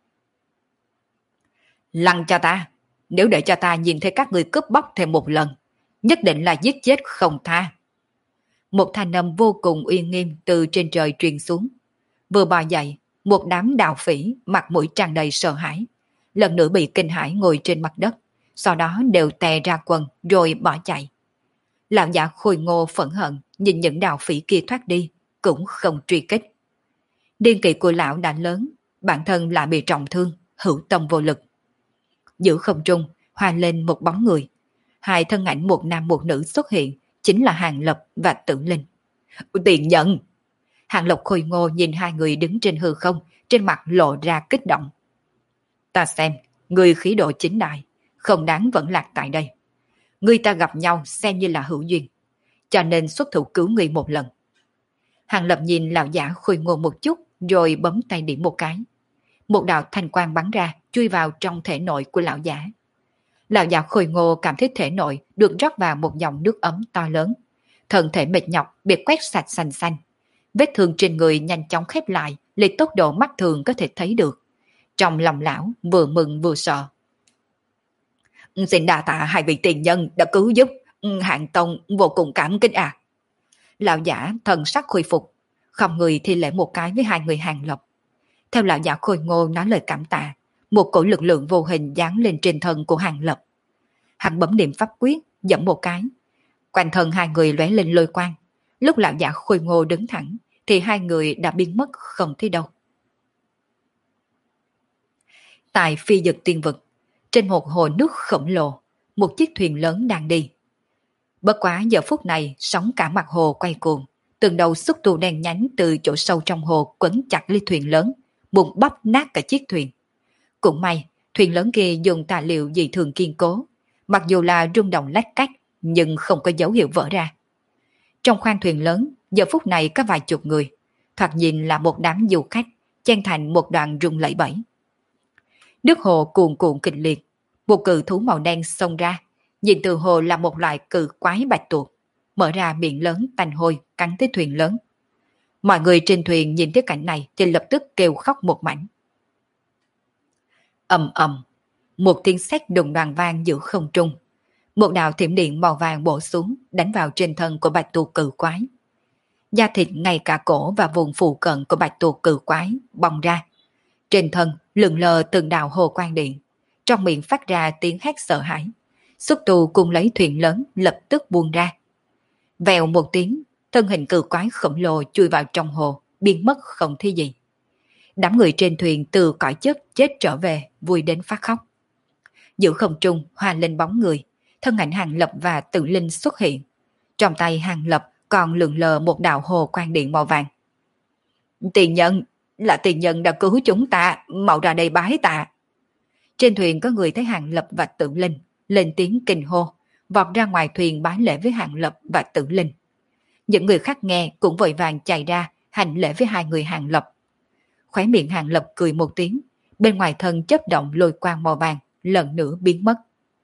Lăn cho ta, nếu để cho ta nhìn thấy các người cướp bóc thêm một lần, nhất định là giết chết không tha. Một thanh âm vô cùng uy nghiêm từ trên trời truyền xuống. Vừa bò dậy, một đám đạo phỉ mặt mũi tràn đầy sợ hãi, lần nữa bị kinh hãi ngồi trên mặt đất, sau đó đều tè ra quần rồi bỏ chạy. Lão giả khôi ngô phẫn hận nhìn những đạo phỉ kia thoát đi, cũng không truy kích. Điên kỵ của lão đã lớn, bản thân lại bị trọng thương, hữu tâm vô lực. Giữa không trung hòa lên một bóng người. Hai thân ảnh một nam một nữ xuất hiện, chính là Hàng Lập và Tử Linh. Tiền nhận! Hàng Lập khôi ngô nhìn hai người đứng trên hư không, trên mặt lộ ra kích động. Ta xem, người khí độ chính đại, không đáng vẫn lạc tại đây. Người ta gặp nhau xem như là hữu duyên, cho nên xuất thủ cứu người một lần. Hàng Lập nhìn lão giả khôi ngô một chút, rồi bấm tay điểm một cái. Một đạo thanh quang bắn ra, chui vào trong thể nội của lão giả. Lão giả khôi ngô cảm thấy thể nội được rót vào một dòng nước ấm to lớn. Thân thể mệt nhọc bị quét sạch xanh xanh. Vết thương trên người nhanh chóng khép lại, lấy tốc độ mắt thường có thể thấy được. Trong lòng lão vừa mừng vừa sợ. Xin đa tạ hai vị tiền nhân đã cứu giúp, Hạng Tông vô cùng cảm kích à. Lão giả thần sắc khôi phục, không người thi lễ một cái với hai người Hàng Lập. Theo lão giả khôi ngô nói lời cảm tạ, một cổ lực lượng vô hình giáng lên trên thân của Hàng Lập. Hắn bấm niệm pháp quyết, dẫm một cái. Quanh thân hai người lóe lên lôi quang. Lúc lão giả khôi ngô đứng thẳng, thì hai người đã biến mất không thấy đâu. Tại phi dực tiên vực, trên một hồ nước khổng lồ, một chiếc thuyền lớn đang đi. Bất quá giờ phút này sóng cả mặt hồ quay cuồng, từng đầu xúc tu đen nhánh từ chỗ sâu trong hồ quấn chặt lấy thuyền lớn, bụng bóp nát cả chiếc thuyền. Cũng may, thuyền lớn kia dùng tài liệu dị thường kiên cố, mặc dù là rung động lách cách, nhưng không có dấu hiệu vỡ ra. Trong khoang thuyền lớn, giờ phút này có vài chục người, thoạt nhìn là một đám du khách, chen thành một đoàn rung lẫy bẫy. Nước hồ cuồn cuộn kịch liệt, một cự thú màu đen xông ra, nhìn từ hồ là một loại cự quái bạch tuộc, mở ra miệng lớn tanh hôi cắn tới thuyền lớn. Mọi người trên thuyền nhìn thấy cảnh này thì lập tức kêu khóc một mảnh. Ầm ầm, một tiếng sét đùng đoàng vang giữa không trung. Một đạo thiểm điện màu vàng bổ xuống, đánh vào trên thân của bạch tuộc cự quái. Da thịt ngay cả cổ và vùng phụ cận của bạch tuộc cự quái bong ra. Trên thân lượn lờ từng đạo hồ quang điện, trong miệng phát ra tiếng hét sợ hãi. Xúc tu cùng lấy thuyền lớn lập tức buông ra. Vèo một tiếng, thân hình cự quái khổng lồ chui vào trong hồ, biến mất không thấy gì. Đám người trên thuyền từ cõi chết trở về, vui đến phát khóc. Giữa không trung hòa lên bóng người, thân ảnh Hàng Lập và Tử Linh xuất hiện. Trong tay Hàng Lập còn lượn lờ một đạo hồ quang điện màu vàng. Tiền nhân, là tiền nhân đã cứu chúng ta, mau ra đây bái tạ. Trên thuyền có người thấy Hàng Lập và Tử Linh, lên tiếng kinh hô, vọt ra ngoài thuyền bái lễ với Hàng Lập và Tử Linh. Những người khác nghe cũng vội vàng chạy ra hành lễ với hai người Hàng Lập. Khóe miệng Hàng Lập cười một tiếng, bên ngoài thân chớp động lôi quang màu vàng, lần nữa biến mất.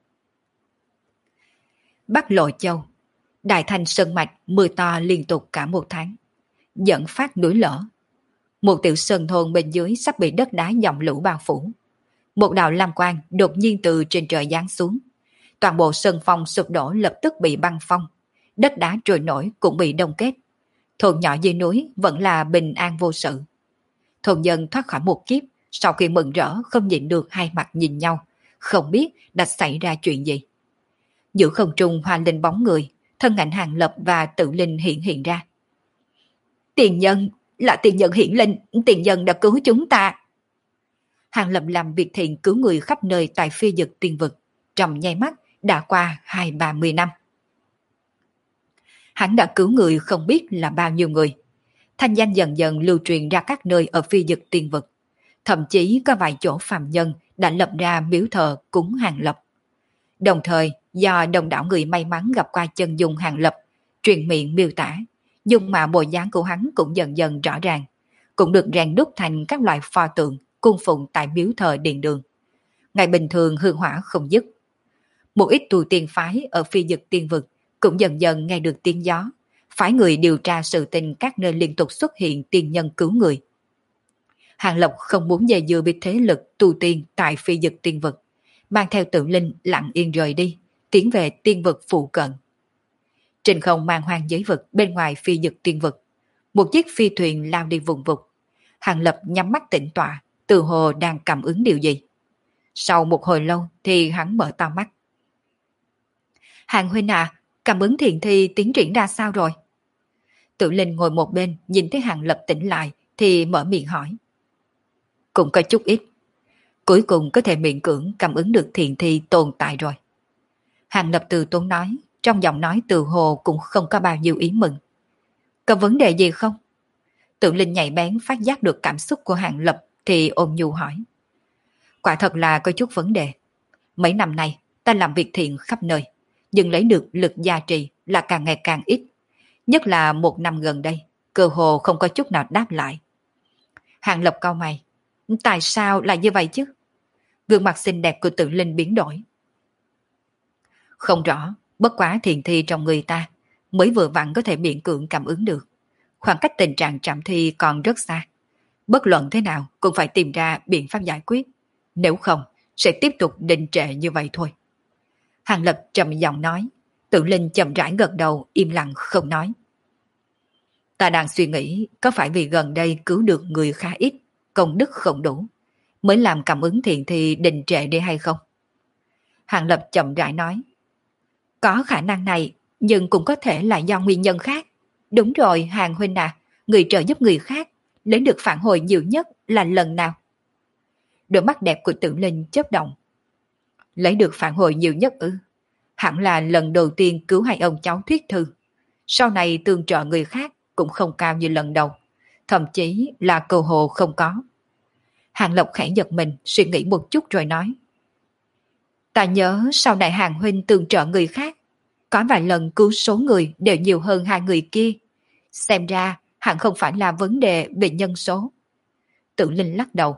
Bắc Lộ Châu, Đại Thành Sơn Mạch mưa to liên tục cả một tháng, dẫn phát núi lở. Một tiểu sơn thôn bên dưới sắp bị đất đá dòng lũ bao phủ. Một đạo lam quang đột nhiên từ trên trời giáng xuống. Toàn bộ sơn phong sụp đổ lập tức bị băng phong. Đất đá trôi nổi cũng bị đông kết. Thôn nhỏ dưới núi vẫn là bình an vô sự. Thôn dân thoát khỏi một kiếp, sau khi mừng rỡ không nhịn được hai mặt nhìn nhau, không biết đã xảy ra chuyện gì. Giữa không trung hoa lên bóng người, thân ảnh Hàng Lập và Tử Linh hiện ra. Tiền nhân, là tiền nhân hiển linh, tiền nhân đã cứu chúng ta. Hàng Lập làm việc thiện cứu người khắp nơi tại phi dực tiên vực, trong nháy mắt đã qua 20-30 năm. Hắn đã cứu người không biết là bao nhiêu người. Thanh danh dần dần lưu truyền ra các nơi ở phi dực tiên vực. Thậm chí có vài chỗ phàm nhân đã lập ra miếu thờ cúng Hàng Lập. Đồng thời, do đông đảo người may mắn gặp qua chân dung Hàng Lập, truyền miệng miêu tả, dung mạo bộ dáng của hắn cũng dần dần rõ ràng, cũng được rèn đúc thành các loại pho tượng cung phụng tại miếu thờ điện đường. Ngày bình thường hương hỏa không dứt. Một ít tu tiên phái ở phi dực tiên vực cũng dần dần nghe được tiếng gió, phái người điều tra sự tình các nơi liên tục xuất hiện tiên nhân cứu người. Hàng Lập không muốn dè dưa với thế lực tu tiên tại phi dực tiên vực, mang theo Tử Linh lặng yên rời đi, tiến về tiên vực phụ cận. Trên không mang hoang giới vực bên ngoài phi dực tiên vực, một chiếc phi thuyền lao đi vùng vụt. Hàng Lập nhắm mắt tĩnh tọa, tự hồ đang cảm ứng điều gì. Sau một hồi lâu thì hắn mở to mắt. Hàng huynh à, cảm ứng thiện thi tiến triển ra sao rồi? Tử Linh ngồi một bên nhìn thấy Hàng Lập tỉnh lại thì mở miệng hỏi. Cũng có chút ít. cuối cùng có thể miễn cưỡng cảm ứng được thiền thi tồn tại rồi. Hàng Lập từ tốn nói, trong giọng nói từ hồ cũng không có bao nhiêu ý mừng. Có vấn đề gì không? Tự Linh nhạy bén phát giác được cảm xúc của Hàng Lập thì ôm nhu hỏi. Quả thật là có chút vấn đề. Mấy năm nay ta làm việc thiện khắp nơi, nhưng lấy được lực gia trì là càng ngày càng ít. Nhất là một năm gần đây, cơ hồ không có chút nào đáp lại. Hàng Lập cau mày. Tại sao lại như vậy chứ? Gương mặt xinh đẹp của Tự Linh biến đổi. Không rõ, bất quá thiền thi trong người ta mới vừa vặn có thể miễn cưỡng cảm ứng được. Khoảng cách tình trạng trạm thi còn rất xa. Bất luận thế nào cũng phải tìm ra biện pháp giải quyết. Nếu không, sẽ tiếp tục đình trệ như vậy thôi. Hàng Lập trầm giọng nói. Tự Linh chậm rãi gật đầu, im lặng không nói. Ta đang suy nghĩ có phải vì gần đây cứu được người khá ít, công đức không đủ, mới làm cảm ứng thiện thi đình trệ đi hay không? Hàng Lập chậm rãi nói. Có khả năng này, nhưng cũng có thể là do nguyên nhân khác. Đúng rồi, Hàng huynh à, người trợ giúp người khác, lấy được phản hồi nhiều nhất là lần nào? Đôi mắt đẹp của Tử Linh chớp động. Lấy được phản hồi nhiều nhất ư? Hẳn là lần đầu tiên cứu hai ông cháu Thuyết Thư. Sau này tương trợ người khác cũng không cao như lần đầu, thậm chí là cơ hồ không có. Hàng Lộc khẽ giật mình, suy nghĩ một chút rồi nói. Ta nhớ sau này Hàng huynh tương trợ người khác, có vài lần cứu số người đều nhiều hơn hai người kia. Xem ra hẳn không phải là vấn đề về nhân số. Tử Linh lắc đầu.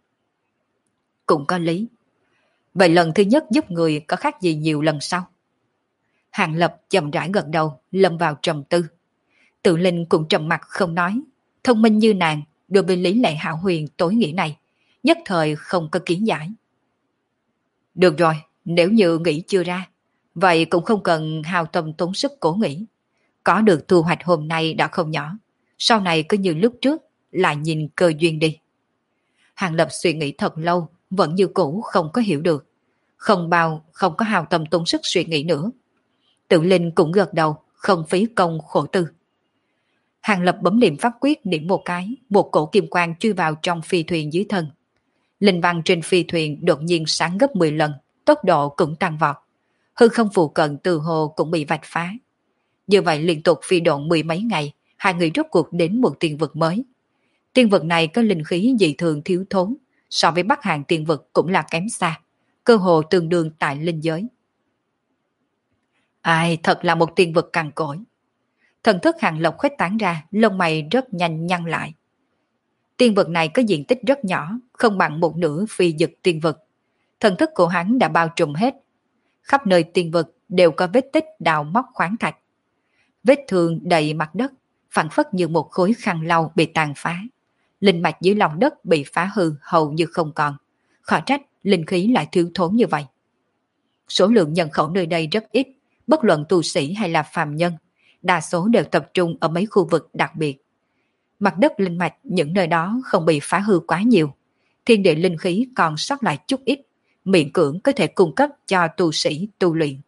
Cũng có lý. Vậy lần thứ nhất giúp người có khác gì nhiều lần sau? Hàng Lập chậm rãi gật đầu, lâm vào trầm tư. Tự Linh cũng trầm mặt không nói. Thông minh như nàng, đối với lý lẽ hảo huyền tối nghĩa này, nhất thời không có kiến giải. Được rồi, nếu như nghĩ chưa ra, vậy cũng không cần hao tâm tốn sức cố nghĩ. Có được thu hoạch hôm nay đã không nhỏ, sau này cứ như lúc trước, lại nhìn cơ duyên đi. Hàng Lập suy nghĩ thật lâu, vẫn như cũ không có hiểu được. Không có hao tâm tốn sức suy nghĩ nữa. Tự Linh cũng gật đầu, không phí công khổ tư. Hàng Lập bấm niệm pháp quyết điểm một cái, một cổ kim quang chui vào trong phi thuyền dưới thân. Linh văn trên phi thuyền đột nhiên sáng gấp 10 lần, tốc độ cũng tăng vọt. Hư không phụ cận từ hồ cũng bị vạch phá. Như vậy liên tục phi độn mười mấy ngày, hai người rốt cuộc đến một tiên vực mới. Tiên vực này có linh khí dị thường thiếu thốn, so với Bắc Hàn tiên vực cũng là kém xa, cơ hồ tương đương tại linh giới. Ai, thật là một tiên vực cằn cỗi. Thần thức Hàng Lộc khuếch tán ra, lông mày rất nhanh nhăn lại. Tiên vực này có diện tích rất nhỏ, không bằng một nửa phi dực tiên vực. Thần thức của hắn đã bao trùm hết. Khắp nơi tiên vực đều có vết tích đào móc khoáng thạch. Vết thương đầy mặt đất, phản phất như một khối khăn lau bị tàn phá. Linh mạch dưới lòng đất bị phá hư hầu như không còn. Khó trách linh khí lại thiếu thốn như vậy. Số lượng nhân khẩu nơi đây rất ít, bất luận tu sĩ hay là phàm nhân, đa số đều tập trung ở mấy khu vực đặc biệt. Mặt đất linh mạch những nơi đó không bị phá hư quá nhiều, thiên địa linh khí còn sót lại chút ít, miễn cưỡng có thể cung cấp cho tu sĩ tu luyện.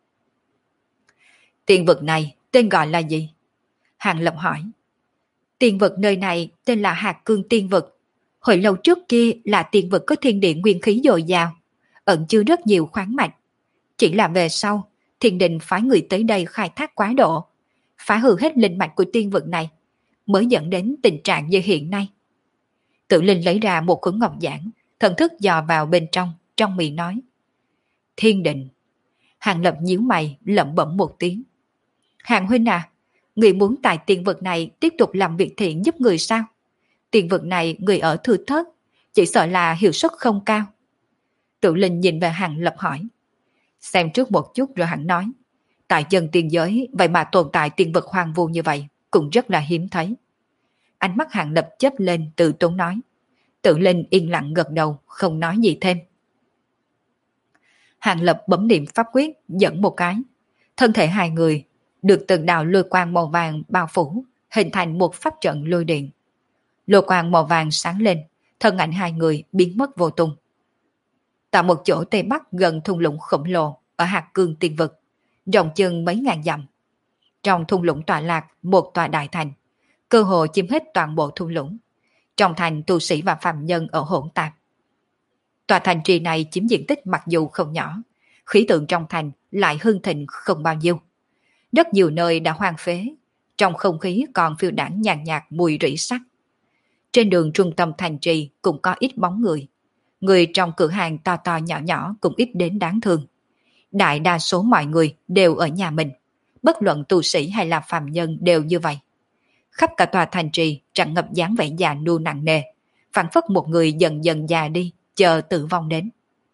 Tiên vực này tên gọi là gì? Hàng Lập hỏi. Tiên vực nơi này tên là Hạt Cương Tiên vực. Hồi lâu trước kia là tiên vực có thiên địa nguyên khí dồi dào, ẩn chứa rất nhiều khoáng mạch. Chỉ là về sau, thiên đình phái người tới đây khai thác quá độ, phá hư hết linh mạch của tiên vực này, mới dẫn đến tình trạng như hiện nay. Tự Linh lấy ra một khối ngọc giản, thần thức dò vào bên trong miệng nói. Thiên định. Hàng Lập nhíu mày, lẩm bẩm một tiếng. Hàng huynh à, người muốn tại tiên vực này tiếp tục làm việc thiện giúp người sao? Tiên vực này người ở thưa thớt, chỉ sợ là hiệu suất không cao. Tự Linh nhìn về Hàng Lập hỏi. Xem trước một chút rồi hắn nói. Tại dân tiên giới, vậy mà tồn tại tiên vực hoang vu như vậy, cũng rất là hiếm thấy. Ánh mắt Hàng Lập chớp lên tự tốn nói. Tự Linh yên lặng gật đầu, không nói gì thêm. Hàng Lập bấm niệm pháp quyết, dẫn một cái. Thân thể hai người được từng đạo lôi quang màu vàng bao phủ, hình thành một pháp trận lôi điện. Lôi quang màu vàng sáng lên, thân ảnh hai người biến mất vô tung. Tại một chỗ tây bắc gần thung lũng khổng lồ ở Hạt Cương Tiên vực, rộng chừng mấy ngàn dặm. Trong thung lũng tọa lạc một tòa đại thành, cơ hồ chiếm hết toàn bộ thung lũng. Trong thành tu sĩ và phàm nhân ở hỗn tạp. Tòa thành trì này chiếm diện tích mặc dù không nhỏ, khí tượng trong thành lại hưng thịnh không bao nhiêu. Rất nhiều nơi đã hoang phế, trong không khí còn phiêu đãng nhàn nhạt mùi rỉ sắt. Trên đường trung tâm thành trì cũng có ít bóng người. Người trong cửa hàng to to nhỏ nhỏ cũng ít đến đáng thương. Đại đa số mọi người đều ở nhà mình, bất luận tu sĩ hay là phàm nhân đều như vậy. Khắp cả tòa thành trì tràn ngập dáng vẻ già nua nặng nề, phảng phất một người dần dần già đi, chờ tử vong đến.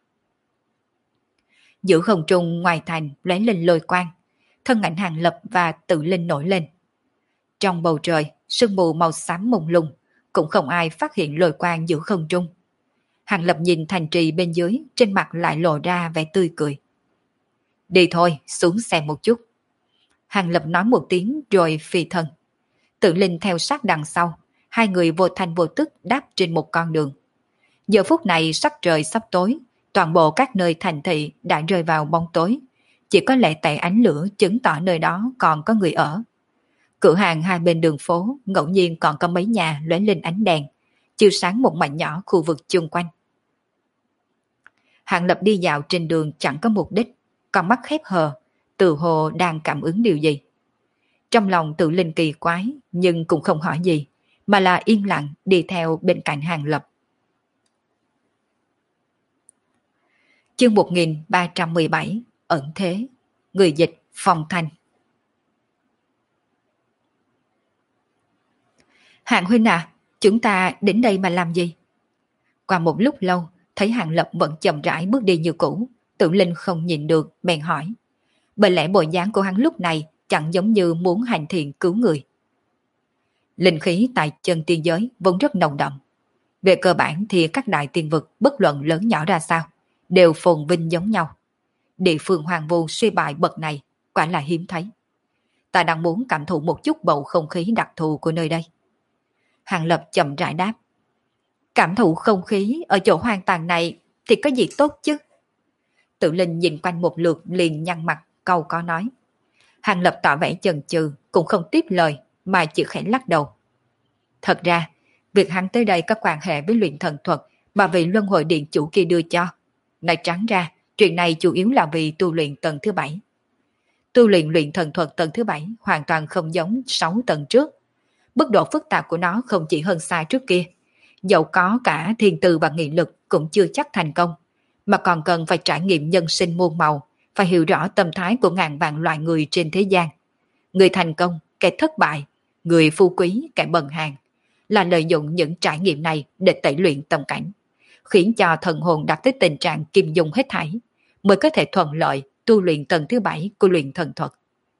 Giữa không trung ngoài thành lóe lên lôi quang, thân ảnh Hàng Lập và Tự Linh nổi lên. Trong bầu trời, sương mù màu xám mông lung, cũng không ai phát hiện lôi quang giữa không trung. Hàng Lập nhìn thành trì bên dưới, trên mặt lại lộ ra vẻ tươi cười. Đi thôi, xuống xe một chút. Hàng Lập nói một tiếng rồi phi thân. Tự Linh theo sát đằng sau, hai người vô thanh vô tức đáp trên một con đường. Giờ phút này sắc trời sắp tối, toàn bộ các nơi thành thị đã rơi vào bóng tối. Chỉ có lẻ tẻ ánh lửa chứng tỏ nơi đó còn có người ở. Cửa hàng hai bên đường phố ngẫu nhiên còn có mấy nhà lóe lên ánh đèn, chiếu sáng một mảnh nhỏ khu vực chung quanh. Hàng Lập đi dạo trên đường chẳng có mục đích, con mắt khép hờ, tự hồ đang cảm ứng điều gì. Trong lòng Tự Linh kỳ quái, nhưng cũng không hỏi gì, mà là yên lặng đi theo bên cạnh Hàng Lập. Chương 1317 Ẩn Thế. Người dịch Phong Thanh. Hàng huynh à, chúng ta đến đây mà làm gì? Qua một lúc lâu, thấy Hàng Lập vẫn chậm rãi bước đi như cũ, Tự Linh không nhìn được, bèn hỏi. Bởi lẽ bộ dáng của hắn lúc này chẳng giống như muốn hành thiện cứu người. Linh khí tại chân tiên giới vốn rất nồng đậm. Về cơ bản thì các đại tiên vực bất luận lớn nhỏ ra sao, đều phồn vinh giống nhau. Địa phương hoàng vu suy bại bậc này quả là hiếm thấy. Ta đang muốn cảm thụ một chút bầu không khí đặc thù của nơi đây. Hàng Lập chậm rãi đáp. Cảm thụ không khí ở chỗ hoang tàn này thì có gì tốt chứ? Tự Linh nhìn quanh một lượt liền nhăn mặt, câu có nói. Hàng Lập tỏ vẻ chần chừ, cũng không tiếp lời, mà chỉ khẽ lắc đầu. Thật ra, việc hắn tới đây có quan hệ với luyện thần thuật mà vị luân hồi điện chủ kia đưa cho. Nói trắng ra, chuyện này chủ yếu là vì tu luyện tầng thứ 7. Tu luyện luyện thần thuật tầng thứ 7 hoàn toàn không giống 6 tầng trước. Mức độ phức tạp của nó không chỉ hơn xa trước kia. Dẫu có cả thiên tư và nghị lực cũng chưa chắc thành công, mà còn cần phải trải nghiệm nhân sinh muôn màu, phải hiểu rõ tâm thái của ngàn vạn loại người trên thế gian. Người thành công, kẻ thất bại, người phú quý, kẻ bần hàn, là lợi dụng những trải nghiệm này để tẩy luyện tâm cảnh, khiến cho thần hồn đạt tới tình trạng kim dung hết thảy, mới có thể thuận lợi tu luyện tầng thứ 7 của luyện thần thuật.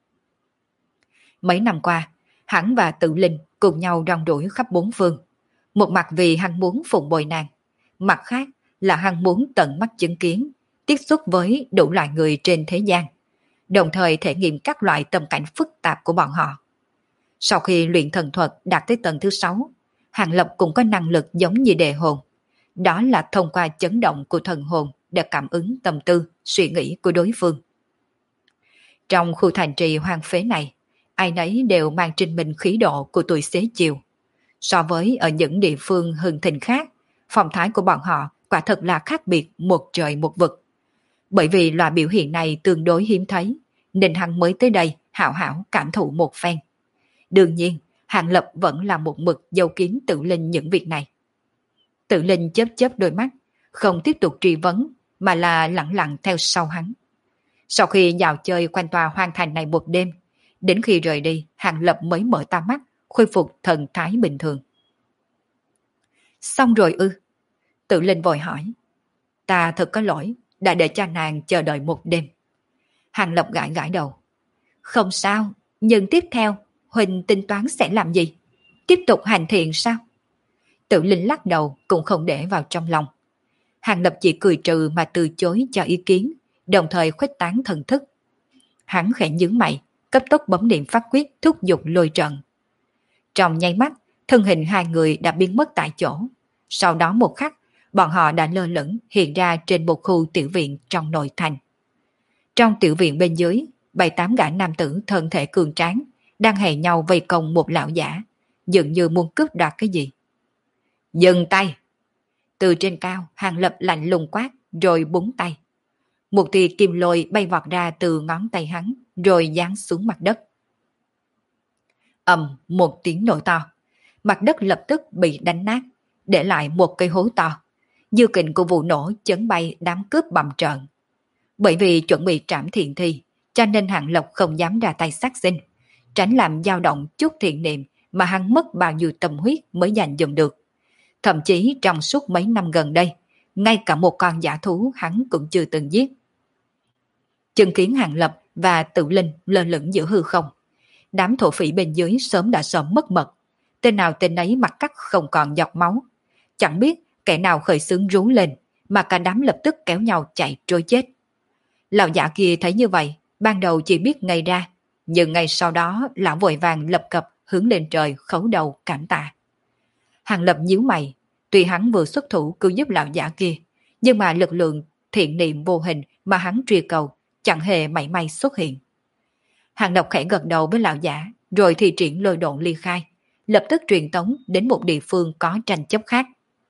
Mấy năm qua, hắn và Tự Linh cùng nhau rong ruổi khắp bốn phương. Một mặt vì hắn muốn phụng bồi nàng, mặt khác là hắn muốn tận mắt chứng kiến, tiếp xúc với đủ loại người trên thế gian, đồng thời thể nghiệm các loại tâm cảnh phức tạp của bọn họ. Sau khi luyện thần thuật đạt tới tầng thứ 6, Hàng Lập cũng có năng lực giống như đề hồn. Đó là thông qua chấn động của thần hồn để cảm ứng tâm tư, suy nghĩ của đối phương. Trong khu thành trì hoang phế này, ai nấy đều mang trên mình khí độ của tuổi xế chiều. So với ở những địa phương hưng thịnh khác, phong thái của bọn họ quả thật là khác biệt một trời một vực. Bởi vì loại biểu hiện này tương đối hiếm thấy, nên hắn mới tới đây hảo hảo cảm thụ một phen. Đương nhiên, Hàng Lập vẫn là một mực giấu kín Tự Linh những việc này. Tự Linh chớp chớp đôi mắt, không tiếp tục truy vấn, mà là lặng lặng theo sau hắn. Sau khi dạo chơi quanh tòa hoang thành này một đêm, đến khi rời đi, Hàng Lập mới mở to mắt, khôi phục thần thái bình thường. Xong rồi ư? Tự Linh vội hỏi. Ta thật có lỗi, đã để cho nàng chờ đợi một đêm. Hàng Lập gãi gãi đầu. Không sao, nhưng tiếp theo, Huỳnh tính toán sẽ làm gì? Tiếp tục hành thiện sao? Tự Linh lắc đầu cũng không để vào trong lòng. Hàng Lập chỉ cười trừ mà từ chối cho ý kiến, đồng thời khuếch tán thần thức. Hắn khẽ nhướng mày, cấp tốc bấm niệm pháp quyết thúc giục lôi trận. Trong nháy mắt, thân hình hai người đã biến mất tại chỗ. Sau đó một khắc, bọn họ đã lơ lửng hiện ra trên một khu tiểu viện trong nội thành. Trong tiểu viện bên dưới, 7-8 gã nam tử thân thể cường tráng đang hẹn nhau vây công một lão giả, dường như muốn cướp đoạt cái gì. Dừng tay! Từ trên cao, Hàng Lập lạnh lùng quát, rồi búng tay. Một tia kim lôi bay vọt ra từ ngón tay hắn, rồi giáng xuống mặt đất. Ầm một tiếng nổ to, mặt đất lập tức bị đánh nát, để lại một cây hố to. Dư kình của vụ nổ chấn bay đám cướp bầm trợn. Bởi vì chuẩn bị trảm thiện thi, cho nên Hàng Lập không dám ra tay sát sinh, tránh làm dao động chút thiện niệm mà hắn mất bao nhiêu tâm huyết mới giành dùm được. Thậm chí trong suốt mấy năm gần đây, ngay cả một con dã thú hắn cũng chưa từng giết. Chứng kiến Hàng Lập và Tự Linh lơ lửng giữa hư không, đám thổ phỉ bên dưới sớm đã sợ mất mật. Tên nào tên ấy mặt cắt không còn giọt máu. Chẳng biết kẻ nào khởi xướng rú lên, mà cả đám lập tức kéo nhau chạy trôi chết. Lão giả kia thấy như vậy, ban đầu chỉ biết ngây ra, nhưng ngay sau đó lão vội vàng lập cập hướng lên trời khấu đầu cảm tạ. Hàng Lập nhíu mày, tuy hắn vừa xuất thủ cứu giúp lão giả kia, nhưng mà lực lượng thiện niệm vô hình mà hắn truy cầu chẳng hề mảy may xuất hiện. Hàng Lập khẽ gật đầu với lão giả, rồi thì triển lôi độn ly khai, lập tức truyền tống đến một địa phương có tranh chấp khác.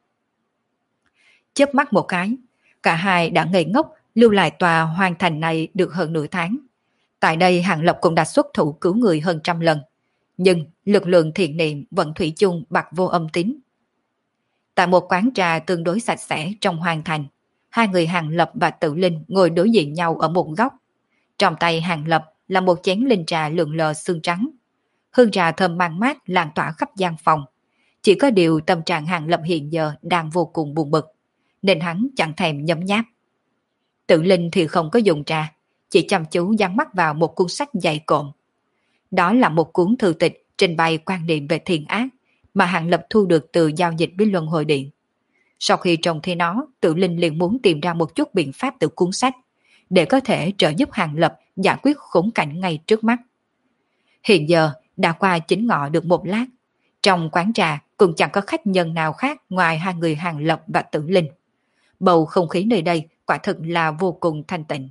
Chớp mắt một cái, cả hai đã ngây ngốc lưu lại tòa hoàng thành này được hơn nửa tháng. Tại đây Hàng Lập cũng đã xuất thủ cứu người hơn 100 lần, nhưng lực lượng thiện niệm vẫn thủy chung bạc vô âm tín. Tại một quán trà tương đối sạch sẽ trong hoàng thành, hai người Hàng Lập và Tự Linh ngồi đối diện nhau ở một góc. Trong tay Hàng Lập là một chén linh trà lượn lờ sương trắng. Hương trà thơm mang mát lan tỏa khắp gian phòng. Chỉ có điều tâm trạng Hàng Lập hiện giờ đang vô cùng buồn bực, nên hắn chẳng thèm nhấm nháp. Tự Linh thì không có dùng trà, chỉ chăm chú dán mắt vào một cuốn sách dày cộm. Đó là một cuốn thư tịch trình bày quan niệm về thiện ác mà Hàng Lập thu được từ giao dịch với Luân Hồi Điện. Sau khi trông thấy nó, Tự Linh liền muốn tìm ra một chút biện pháp từ cuốn sách để có thể trợ giúp Hàng Lập giải quyết khốn cảnh ngay trước mắt. Hiện giờ đã qua 9 ngọ được một lát, trong quán trà cũng chẳng có khách nhân nào khác ngoài hai người Hàng Lập và Tự Linh. Bầu không khí nơi đây quả thực là vô cùng thanh tịnh.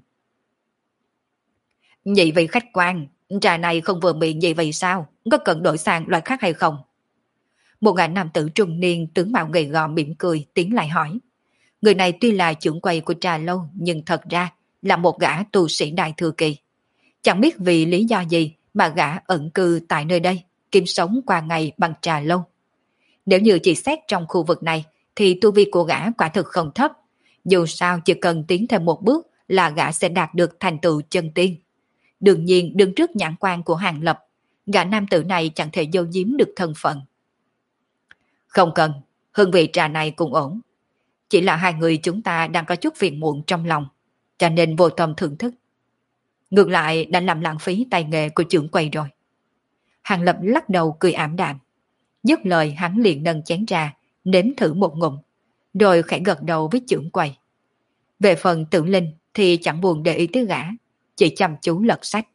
Nhị vị khách quan, trà này không vừa miệng nhị vị sao? Có cần đổi sang loại khác hay không? Một gã nam tử trung niên tướng mạo gầy gò mỉm cười tiến lại hỏi. Người này tuy là trưởng quầy của trà lâu nhưng thật ra là một gã tu sĩ đại thừa kỳ. Chẳng biết vì lý do gì mà gã ẩn cư tại nơi đây, kiếm sống qua ngày bằng trà lâu. Nếu như chỉ xét trong khu vực này thì tu vi của gã quả thực không thấp. Dù sao chỉ cần tiến thêm một bước là gã sẽ đạt được thành tựu chân tiên. Đương nhiên đứng trước nhãn quan của Hàng Lập, gã nam tử này chẳng thể giấu giếm được thân phận. Không cần, hương vị trà này cũng ổn. Chỉ là hai người chúng ta đang có chút phiền muộn trong lòng, cho nên vô tâm thưởng thức. Ngược lại đã làm lãng phí tay nghề của trưởng quầy rồi. Hàng Lập lắc đầu cười ảm đạm. Dứt lời hắn liền nâng chén trà, nếm thử một ngụm, rồi khẽ gật đầu với trưởng quầy. Về phần Tự Linh thì chẳng buồn để ý tới gã, chỉ chăm chú lật sách.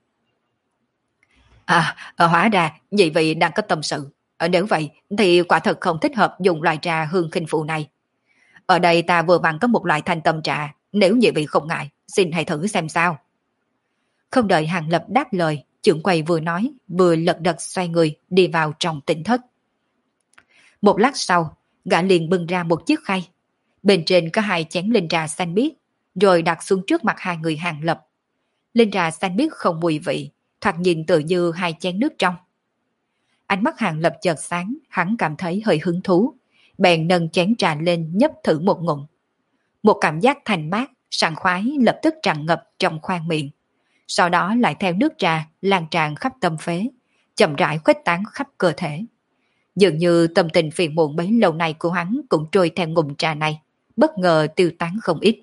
Hóa ra nhị vị đang có tâm sự. Nếu vậy thì quả thật không thích hợp dùng loại trà hương khinh phụ này. Ở đây ta vừa vặn có một loại thanh tâm trà, nếu nhị vị không ngại, xin hãy thử xem sao. Không đợi Hàng Lập đáp lời, trưởng quầy vừa nói, vừa lật đật xoay người đi vào trong tỉnh thất. Một lát sau, gã liền bưng ra một chiếc khay. Bên trên có 2 chén linh trà xanh biếc, rồi đặt xuống trước mặt hai người Hàng Lập. Linh trà xanh biếc không mùi vị, thoạt nhìn tự như 2 chén nước trong. Ánh mắt Hàng Lập chợt sáng, hắn cảm thấy hơi hứng thú, bèn nâng chén trà lên nhấp thử một ngụm. Một cảm giác thanh mát, sảng khoái lập tức tràn ngập trong khoang miệng. Sau đó lại theo nước trà lan tràn khắp tâm phế, chậm rãi khuếch tán khắp cơ thể. Dường như tâm tình phiền muộn bấy lâu nay của hắn cũng trôi theo ngụm trà này, bất ngờ tiêu tán không ít.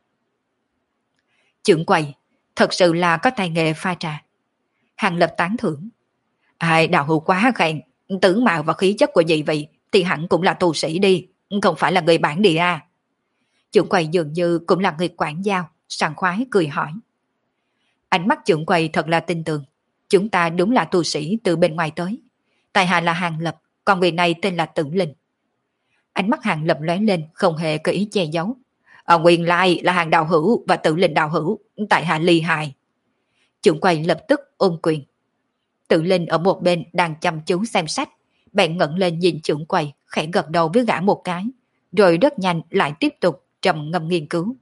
Trưởng quầy, thật sự là có tay nghề pha trà. Hàng Lập tán thưởng. Đạo hữu quá khen, tướng mạo và khí chất của nhị vị thì hẳn cũng là tu sĩ đi, không phải là người bản địa à. Trưởng quầy dường như cũng là người quản giao, sảng khoái cười hỏi. Ánh mắt trưởng quầy thật là tin tưởng, chúng ta đúng là tu sĩ từ bên ngoài tới. Tại hạ là Hàng Lập, còn người này tên là Tự Linh. Ánh mắt Hàng Lập lóe lên, không hề có ý che giấu. Nguyên lai là Hàng đạo hữu và Tự Linh đạo hữu, tại hạ ly hài. Trưởng quầy lập tức ôm quyền. Tự Linh ở một bên đang chăm chú xem sách, bèn ngẩng lên nhìn trưởng quầy, khẽ gật đầu với gã một cái, rồi rất nhanh lại tiếp tục trầm ngâm nghiên cứu.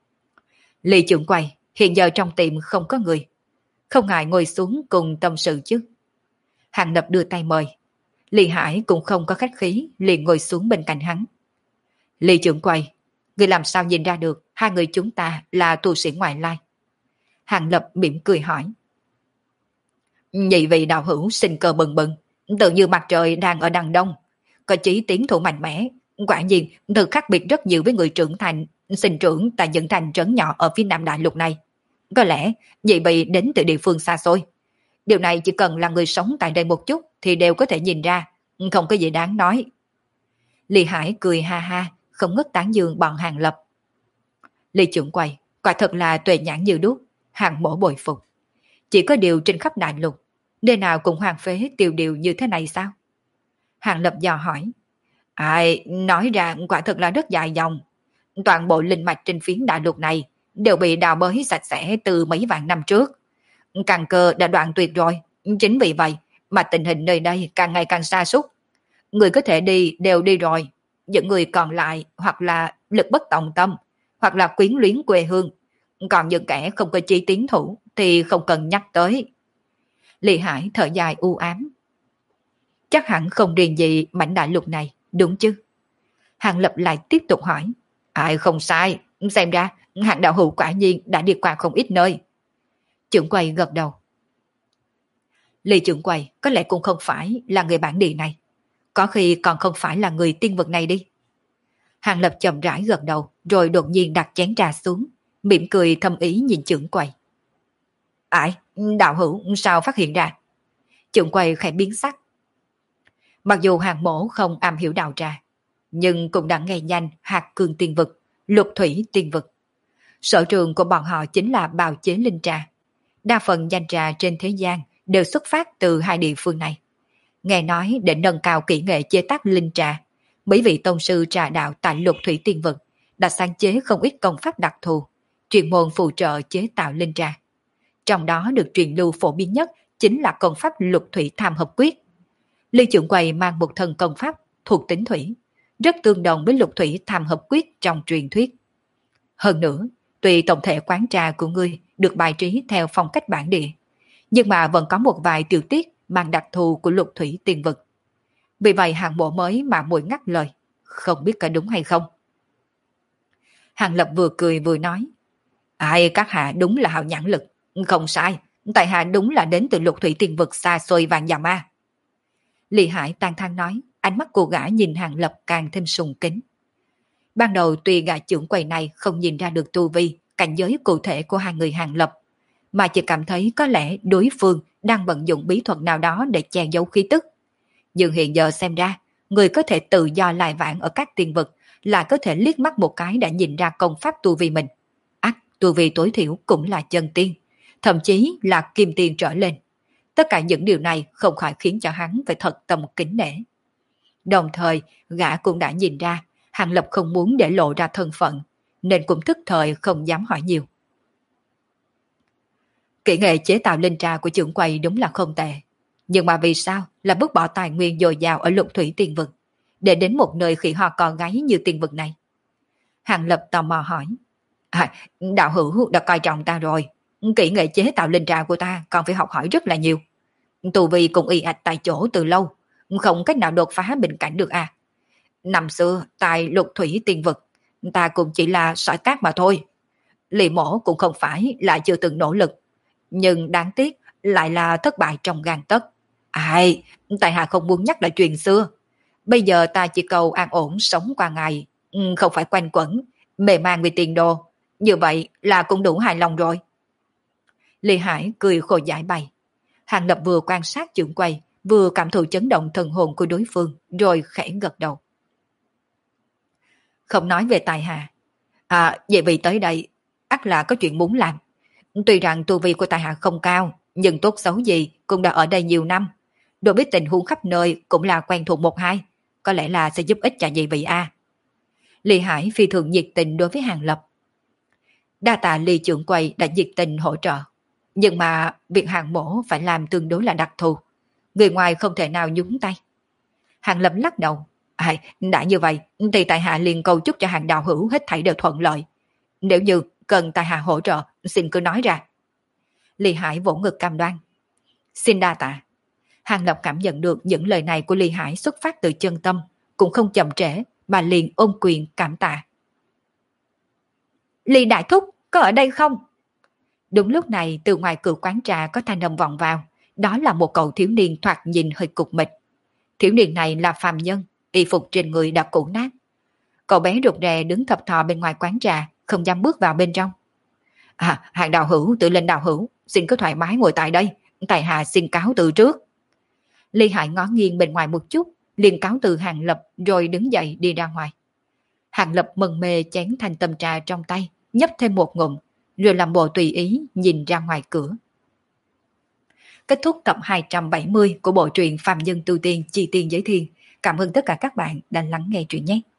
Lý trưởng quầy, hiện giờ trong tiệm không có người. Không ngại ngồi xuống cùng tâm sự chứ. Hàng Lập đưa tay mời. Lý Hải cũng không có khách khí, liền ngồi xuống bên cạnh hắn. Lý trưởng quầy, người làm sao nhìn ra được hai người chúng ta là tu sĩ ngoại lai? Hàng Lập mỉm cười hỏi. Nhị vị đạo hữu sinh cơ bừng bừng, tự như mặt trời đang ở đằng đông, có chí tiến thủ mạnh mẽ, quả nhiên thật khác biệt rất nhiều với người trưởng thành, sinh trưởng tại những thành trấn nhỏ ở phía Nam Đại Lục này. Có lẽ nhị vị đến từ địa phương xa xôi. Điều này chỉ cần là người sống tại đây một chút thì đều có thể nhìn ra, không có gì đáng nói. Lý Hải cười ha ha, không ngớt tán dương bọn Hàng Lập. Lý trưởng quầy, quả thật là tuệ nhãn như đuốc, Hàng mổ bội phục. Chỉ có điều trên khắp đại lục, nơi nào cũng hoang phế tiêu điều như thế này sao? Hàng Lập dò hỏi. Ai, nói ra quả thật là rất dài dòng. Toàn bộ linh mạch trên phiến đại lục này đều bị đào bới sạch sẽ từ mấy vạn năm trước. Căn cơ đã đoạn tuyệt rồi. Chính vì vậy mà tình hình nơi đây càng ngày càng sa sút. Người có thể đi đều đi rồi. Những người còn lại hoặc là lực bất tòng tâm, hoặc là quyến luyến quê hương. Còn những kẻ không có chi tiến thủ thì không cần nhắc tới. Lý Hải thở dài u ám. Chắc hẳn không riêng gì mảnh đại lục này, đúng chứ? Hàng Lập lại tiếp tục hỏi. Ai không sai, xem ra Hàng đạo hữu quả nhiên đã đi qua không ít nơi. Trưởng quầy gật đầu. Lý trưởng quầy có lẽ cũng không phải là người bản địa này. Có khi còn không phải là người tiên vực này đi. Hàng Lập chậm rãi gật đầu, rồi đột nhiên đặt chén trà xuống, mỉm cười thâm ý nhìn trưởng quầy. Ai, đạo hữu sao phát hiện ra? Trưởng quầy khẽ biến sắc. Mặc dù Hàng mổ không am hiểu đạo trà, nhưng cũng đã nghe nhanh hạt cương tiên vực, lục thủy tiên vực. Sở trường của bọn họ chính là bào chế linh trà. Đa phần danh trà trên thế gian đều xuất phát từ hai địa phương này. Nghe nói để nâng cao kỹ nghệ chế tác linh trà, mấy vị tông sư trà đạo tại lục thủy tiên vực đã sáng chế không ít công pháp đặc thù, chuyên môn phụ trợ chế tạo linh trà. Trong đó được truyền lưu phổ biến nhất chính là công pháp lục thủy tham hợp quyết. Lý trưởng quầy mang một thần công pháp thuộc tính thủy, rất tương đồng với lục thủy tham hợp quyết trong truyền thuyết. Hơn nữa, tuy tổng thể quán trà của ngươi được bài trí theo phong cách bản địa, nhưng mà vẫn có một vài tiểu tiết mang đặc thù của lục thủy tiên vực. Vì vậy Hàng bộ mới mà mùi ngắt lời, không biết có đúng hay không. Hàng Lập vừa cười vừa nói, ai các hạ đúng là hào nhãn lực, không sai, tại hạ đúng là đến từ lục thủy tiên vực xa xôi vàng già ma. Lý Hải tán thán nói, ánh mắt của gã nhìn Hàng Lập càng thêm sùng kính. Ban đầu tuy gã trưởng quầy này không nhìn ra được tu vi, cảnh giới cụ thể của hai người Hàng Lập, mà chỉ cảm thấy có lẽ đối phương đang vận dụng bí thuật nào đó để che giấu khí tức. Nhưng hiện giờ xem ra, người có thể tự do lại vãng ở các tiên vực là có thể liếc mắt một cái đã nhìn ra công pháp tu vi mình. Ác, tu vi tối thiểu cũng là chân tiên, thậm chí là kim tiên trở lên. Tất cả những điều này không khỏi khiến cho hắn phải thật tâm kính nể. Đồng thời, gã cũng đã nhìn ra Hàng Lập không muốn để lộ ra thân phận, nên cũng thức thời không dám hỏi nhiều. Kỹ nghệ chế tạo linh trà của trưởng quầy đúng là không tệ. Nhưng mà vì sao là vứt bỏ tài nguyên dồi dào ở lục thủy tiên vực, để đến một nơi khỉ ho cò gáy như tiên vực này? Hàng Lập tò mò hỏi. Đạo hữu đã coi trọng ta rồi. Kỹ nghệ chế tạo linh trà của ta còn phải học hỏi rất là nhiều. Tu vi cũng y ạch tại chỗ từ lâu, không cách nào đột phá bình cảnh được à. Năm xưa tại lục thủy tiên vực, ta cũng chỉ là sỏi cát mà thôi. Lý mổ cũng không phải là chưa từng nỗ lực, nhưng đáng tiếc lại là thất bại trong gang tấc. Ai, tại hạ không muốn nhắc lại chuyện xưa. Bây giờ ta chỉ cầu an ổn sống qua ngày, không phải quanh quẩn, mê man vì tiền đồ. Như vậy là cũng đủ hài lòng rồi. Lý Hải cười khổ giải bày. Hàng Lập vừa quan sát trưởng quầy, vừa cảm thụ chấn động thần hồn của đối phương, rồi khẽ gật đầu. Không nói về tài hạ. Vậy vì tới đây, ắt là có chuyện muốn làm. Tuy rằng tu vi của tài hạ không cao, nhưng tốt xấu gì cũng đã ở đây nhiều năm. Đối biết tình huống khắp nơi cũng là quen thuộc một hai, có lẽ là sẽ giúp ích cho gì vị a. Lý Hải phi thường nhiệt tình đối với Hàng Lập. Đa tạ Lý trưởng quầy đã nhiệt tình hỗ trợ. Nhưng mà việc Hàng mổ phải làm tương đối là đặc thù. Người ngoài không thể nào nhúng tay. Hàng Lập lắc đầu. Đã như vậy thì tại hạ liền cầu chúc cho hàng đạo hữu hết thảy đều thuận lợi. Nếu như cần tại hạ hỗ trợ, xin cứ nói ra. Ly Hải vỗ ngực cam đoan. Xin đa tạ. Hàng Lập cảm nhận được những lời này của Ly Hải xuất phát từ chân tâm, cũng không chậm trễ, mà liền ôm quyền cảm tạ. Ly đại thúc, có ở đây không? Đúng lúc này từ ngoài cửa quán trà có thanh âm vọng vào, đó là một cậu thiếu niên thoạt nhìn hơi cục mịch. Thiếu niên này là phàm nhân, y phục trên người đã cũ nát. Cậu bé rụt rè đứng thập thò bên ngoài quán trà, không dám bước vào bên trong. Hàng đạo hữu, Tự Linh đạo hữu, xin cứ thoải mái ngồi tại đây, tại hạ xin cáo từ trước. Ly Hải ngó nghiêng bên ngoài một chút, liền cáo từ Hàng Lập rồi đứng dậy đi ra ngoài. Hàng Lập mừng mê chén thanh tâm trà trong tay, nhấp thêm một ngụm, rồi làm bộ tùy ý nhìn ra ngoài cửa. Kết thúc tập 270 của bộ truyện Phàm Nhân Tu Tiên Chi Tiên Giới Thiên. Cảm ơn tất cả các bạn đã lắng nghe truyện nhé.